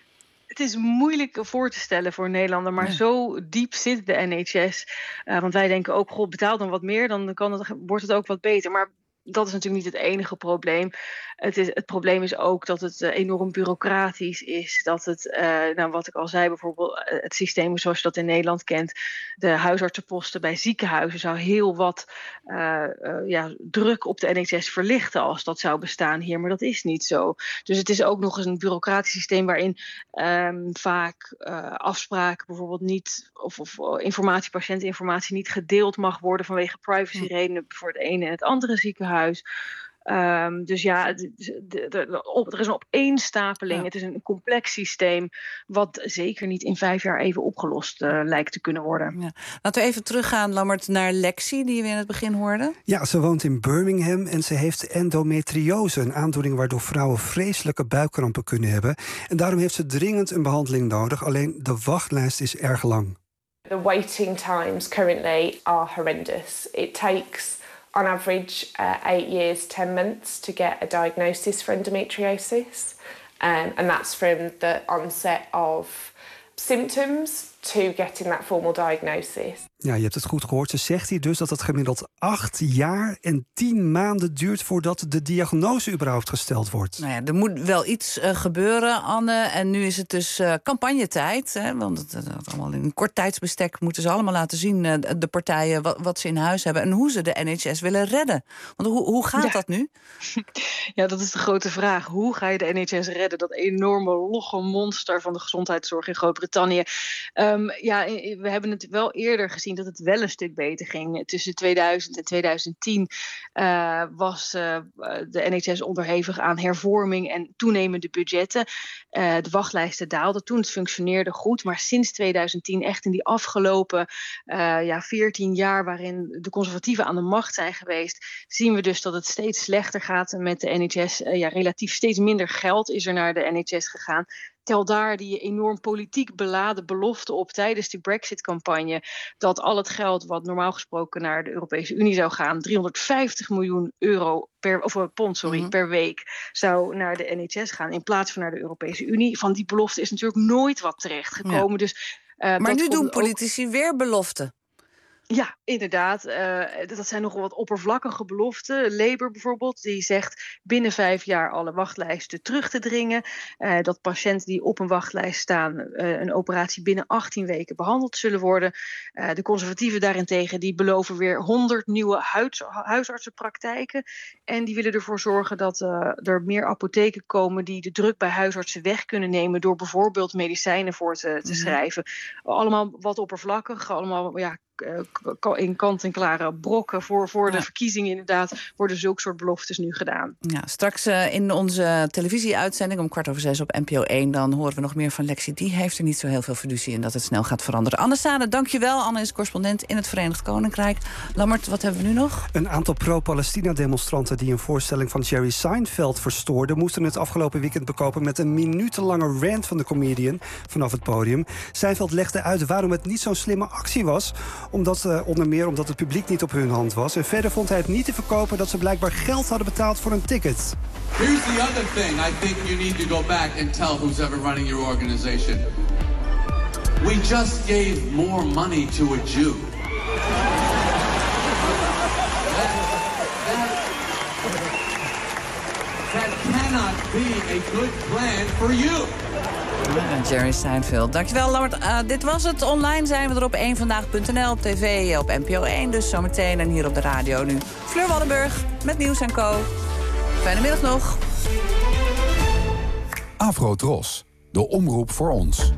Het is moeilijk voor te stellen voor Nederlander, maar ja. zo diep zit de N H S. Uh, want wij denken ook, god, betaal dan wat meer, dan kan het, wordt het ook wat beter. Maar dat is natuurlijk niet het enige probleem. Het, is, het probleem is ook dat het uh, enorm bureaucratisch is. Dat het, uh, nou, wat ik al zei, bijvoorbeeld uh, het systeem zoals je dat in Nederland kent. De huisartsenposten bij ziekenhuizen zou heel wat uh, uh, ja, druk op de N H S verlichten als dat zou bestaan hier. Maar dat is niet zo. Dus het is ook nog eens een bureaucratisch systeem waarin um, vaak uh, afspraken bijvoorbeeld niet, of, of informatie, patiënteninformatie niet gedeeld mag worden vanwege privacyredenen voor het ene en het andere ziekenhuis. Um, dus ja, de, de, de, op, er is een opeenstapeling. Ja. Het is een complex systeem wat zeker niet in vijf jaar even opgelost uh, lijkt te kunnen worden. Ja. Laten we even teruggaan, Lammert, naar Lexi, die we in het begin hoorden. Ja, ze woont in Birmingham en ze heeft endometriose, een aandoening waardoor vrouwen vreselijke buikkrampen kunnen hebben. En daarom heeft ze dringend een behandeling nodig, alleen de wachtlijst is erg lang. The waiting times currently are horrendous. It takes on average, uh, eight years, ten months to get a diagnosis for endometriosis. Um, and that's from the onset of symptoms to getting that formal diagnosis. Ja, je hebt het goed gehoord. Ze zegt hier dus dat het gemiddeld acht jaar en tien maanden duurt voordat de diagnose überhaupt gesteld wordt. Nou ja, er moet wel iets uh, gebeuren, Anne. En nu is het dus uh, campagnetijd. Hè, want het, het, allemaal in een kort tijdsbestek moeten ze allemaal laten zien, uh, de partijen, wat, wat ze in huis hebben en hoe ze de N H S willen redden. Want hoe, hoe gaat ja. dat nu? Ja, dat is de grote vraag. Hoe ga je de N H S redden? Dat enorme logge monster van de gezondheidszorg in Groot-Brittannië. Um, ja, we hebben het wel eerder gezien dat het wel een stuk beter ging. Tussen tweeduizend en tweeduizend tien uh, was uh, de N H S onderhevig aan hervorming en toenemende budgetten. Uh, de wachtlijsten daalden toen, het functioneerde goed. Maar sinds tweeduizend tien, echt in die afgelopen uh, ja, veertien jaar waarin de conservatieven aan de macht zijn geweest, zien we dus dat het steeds slechter gaat met de N H S. Uh, ja, relatief steeds minder geld is er naar de N H S gegaan. Tel daar die enorm politiek beladen belofte op tijdens die Brexit-campagne, dat al het geld wat normaal gesproken naar de Europese Unie zou gaan, driehonderdvijftig miljoen euro per, of pond sorry, mm-hmm. per week, zou naar de N H S gaan in plaats van naar de Europese Unie. Van die belofte is natuurlijk nooit wat terechtgekomen. Ja. Dus, uh, maar nu doen politici ook weer beloften. Ja, inderdaad. Uh, dat zijn nogal wat oppervlakkige beloften. Labour bijvoorbeeld, die zegt binnen vijf jaar alle wachtlijsten terug te dringen. Uh, dat patiënten die op een wachtlijst staan uh, een operatie binnen achttien weken behandeld zullen worden. Uh, de conservatieven daarentegen, die beloven weer honderd nieuwe huis, huisartsenpraktijken. En die willen ervoor zorgen dat uh, er meer apotheken komen die de druk bij huisartsen weg kunnen nemen door bijvoorbeeld medicijnen voor te, te mm-hmm. schrijven. Allemaal wat oppervlakkig, allemaal ja, in kant-en-klare brokken. Voor, voor de ja. verkiezingen inderdaad worden zulke soort beloftes nu gedaan. Ja, straks uh, in onze televisieuitzending om kwart over zes op N P O één... dan horen we nog meer van Lexi. Die heeft er niet zo heel veel fiducie in dat het snel gaat veranderen. Anne Sade, dank je wel. Anne is correspondent in het Verenigd Koninkrijk. Lammert, wat hebben we nu nog? Een aantal pro-Palestina-demonstranten die een voorstelling van Jerry Seinfeld verstoorden, moesten het afgelopen weekend bekopen met een minutenlange rant van de comedian vanaf het podium. Seinfeld legde uit waarom het niet zo'n slimme actie was, omdat, uh, onder meer omdat het publiek niet op hun hand was. En verder vond hij het niet te verkopen dat ze blijkbaar geld hadden betaald voor een ticket. Here's the other thing I think you need to go back and tell who's ever running your organization. We just gave more money to a Jew. that, that, that cannot be a good plan for you. Jerry Seinfeld. Dankjewel, Lammert. Uh, dit was het. Online zijn we er op één vandaag punt n l, op tv, op N P O één. Dus zometeen en hier op de radio nu. Fleur Wallenburg met Nieuws en Co. Fijne middag nog. Afro-Tros, de omroep voor ons.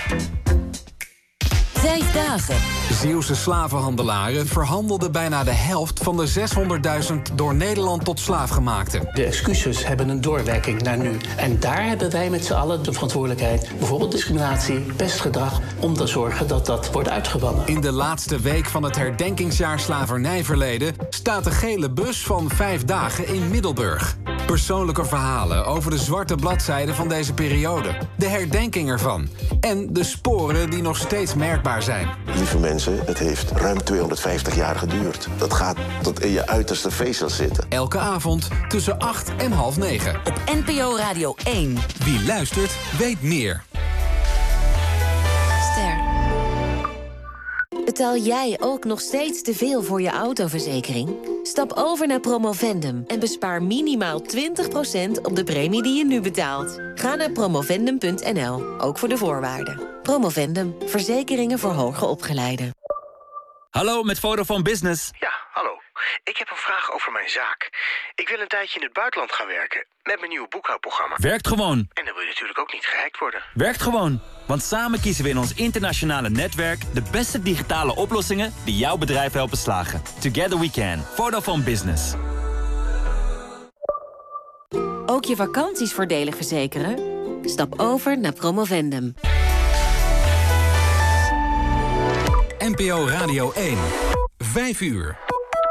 Vijf dagen. Zeeuwse slavenhandelaren verhandelden bijna de helft van de zeshonderdduizend door Nederland tot slaafgemaakten. De excuses hebben een doorwerking naar nu. En daar hebben wij met z'n allen de verantwoordelijkheid. Bijvoorbeeld discriminatie, pestgedrag, om te zorgen dat dat wordt uitgebannen. In de laatste week van het herdenkingsjaar slavernijverleden staat de gele bus van Vijf dagen in Middelburg. Persoonlijke verhalen over de zwarte bladzijde van deze periode. De herdenking ervan. En de sporen die nog steeds merkbaar zijn. Lieve mensen, het heeft ruim tweehonderdvijftig jaar geduurd. Dat gaat tot in je uiterste vezels zitten. Elke avond tussen acht en half negen. Op N P O Radio één. Wie luistert, weet meer. Betaal jij ook nog steeds te veel voor je autoverzekering? Stap over naar Promovendum en bespaar minimaal twintig procent op de premie die je nu betaalt. Ga naar promovendum punt n l, ook voor de voorwaarden. Promovendum, verzekeringen voor hoger opgeleiden. Hallo, met Vodafone Business. Ja, hallo. Ik heb een vraag over mijn zaak. Ik wil een tijdje in het buitenland gaan werken met mijn nieuwe boekhoudprogramma. Werkt gewoon. En dan wil je natuurlijk ook niet gehackt worden. Werkt gewoon. Want samen kiezen we in ons internationale netwerk de beste digitale oplossingen die jouw bedrijf helpen slagen. Together we can. Vodafone Business. Ook je vakanties voordelig verzekeren? Stap over naar Promovendum. N P O Radio één. Vijf uur.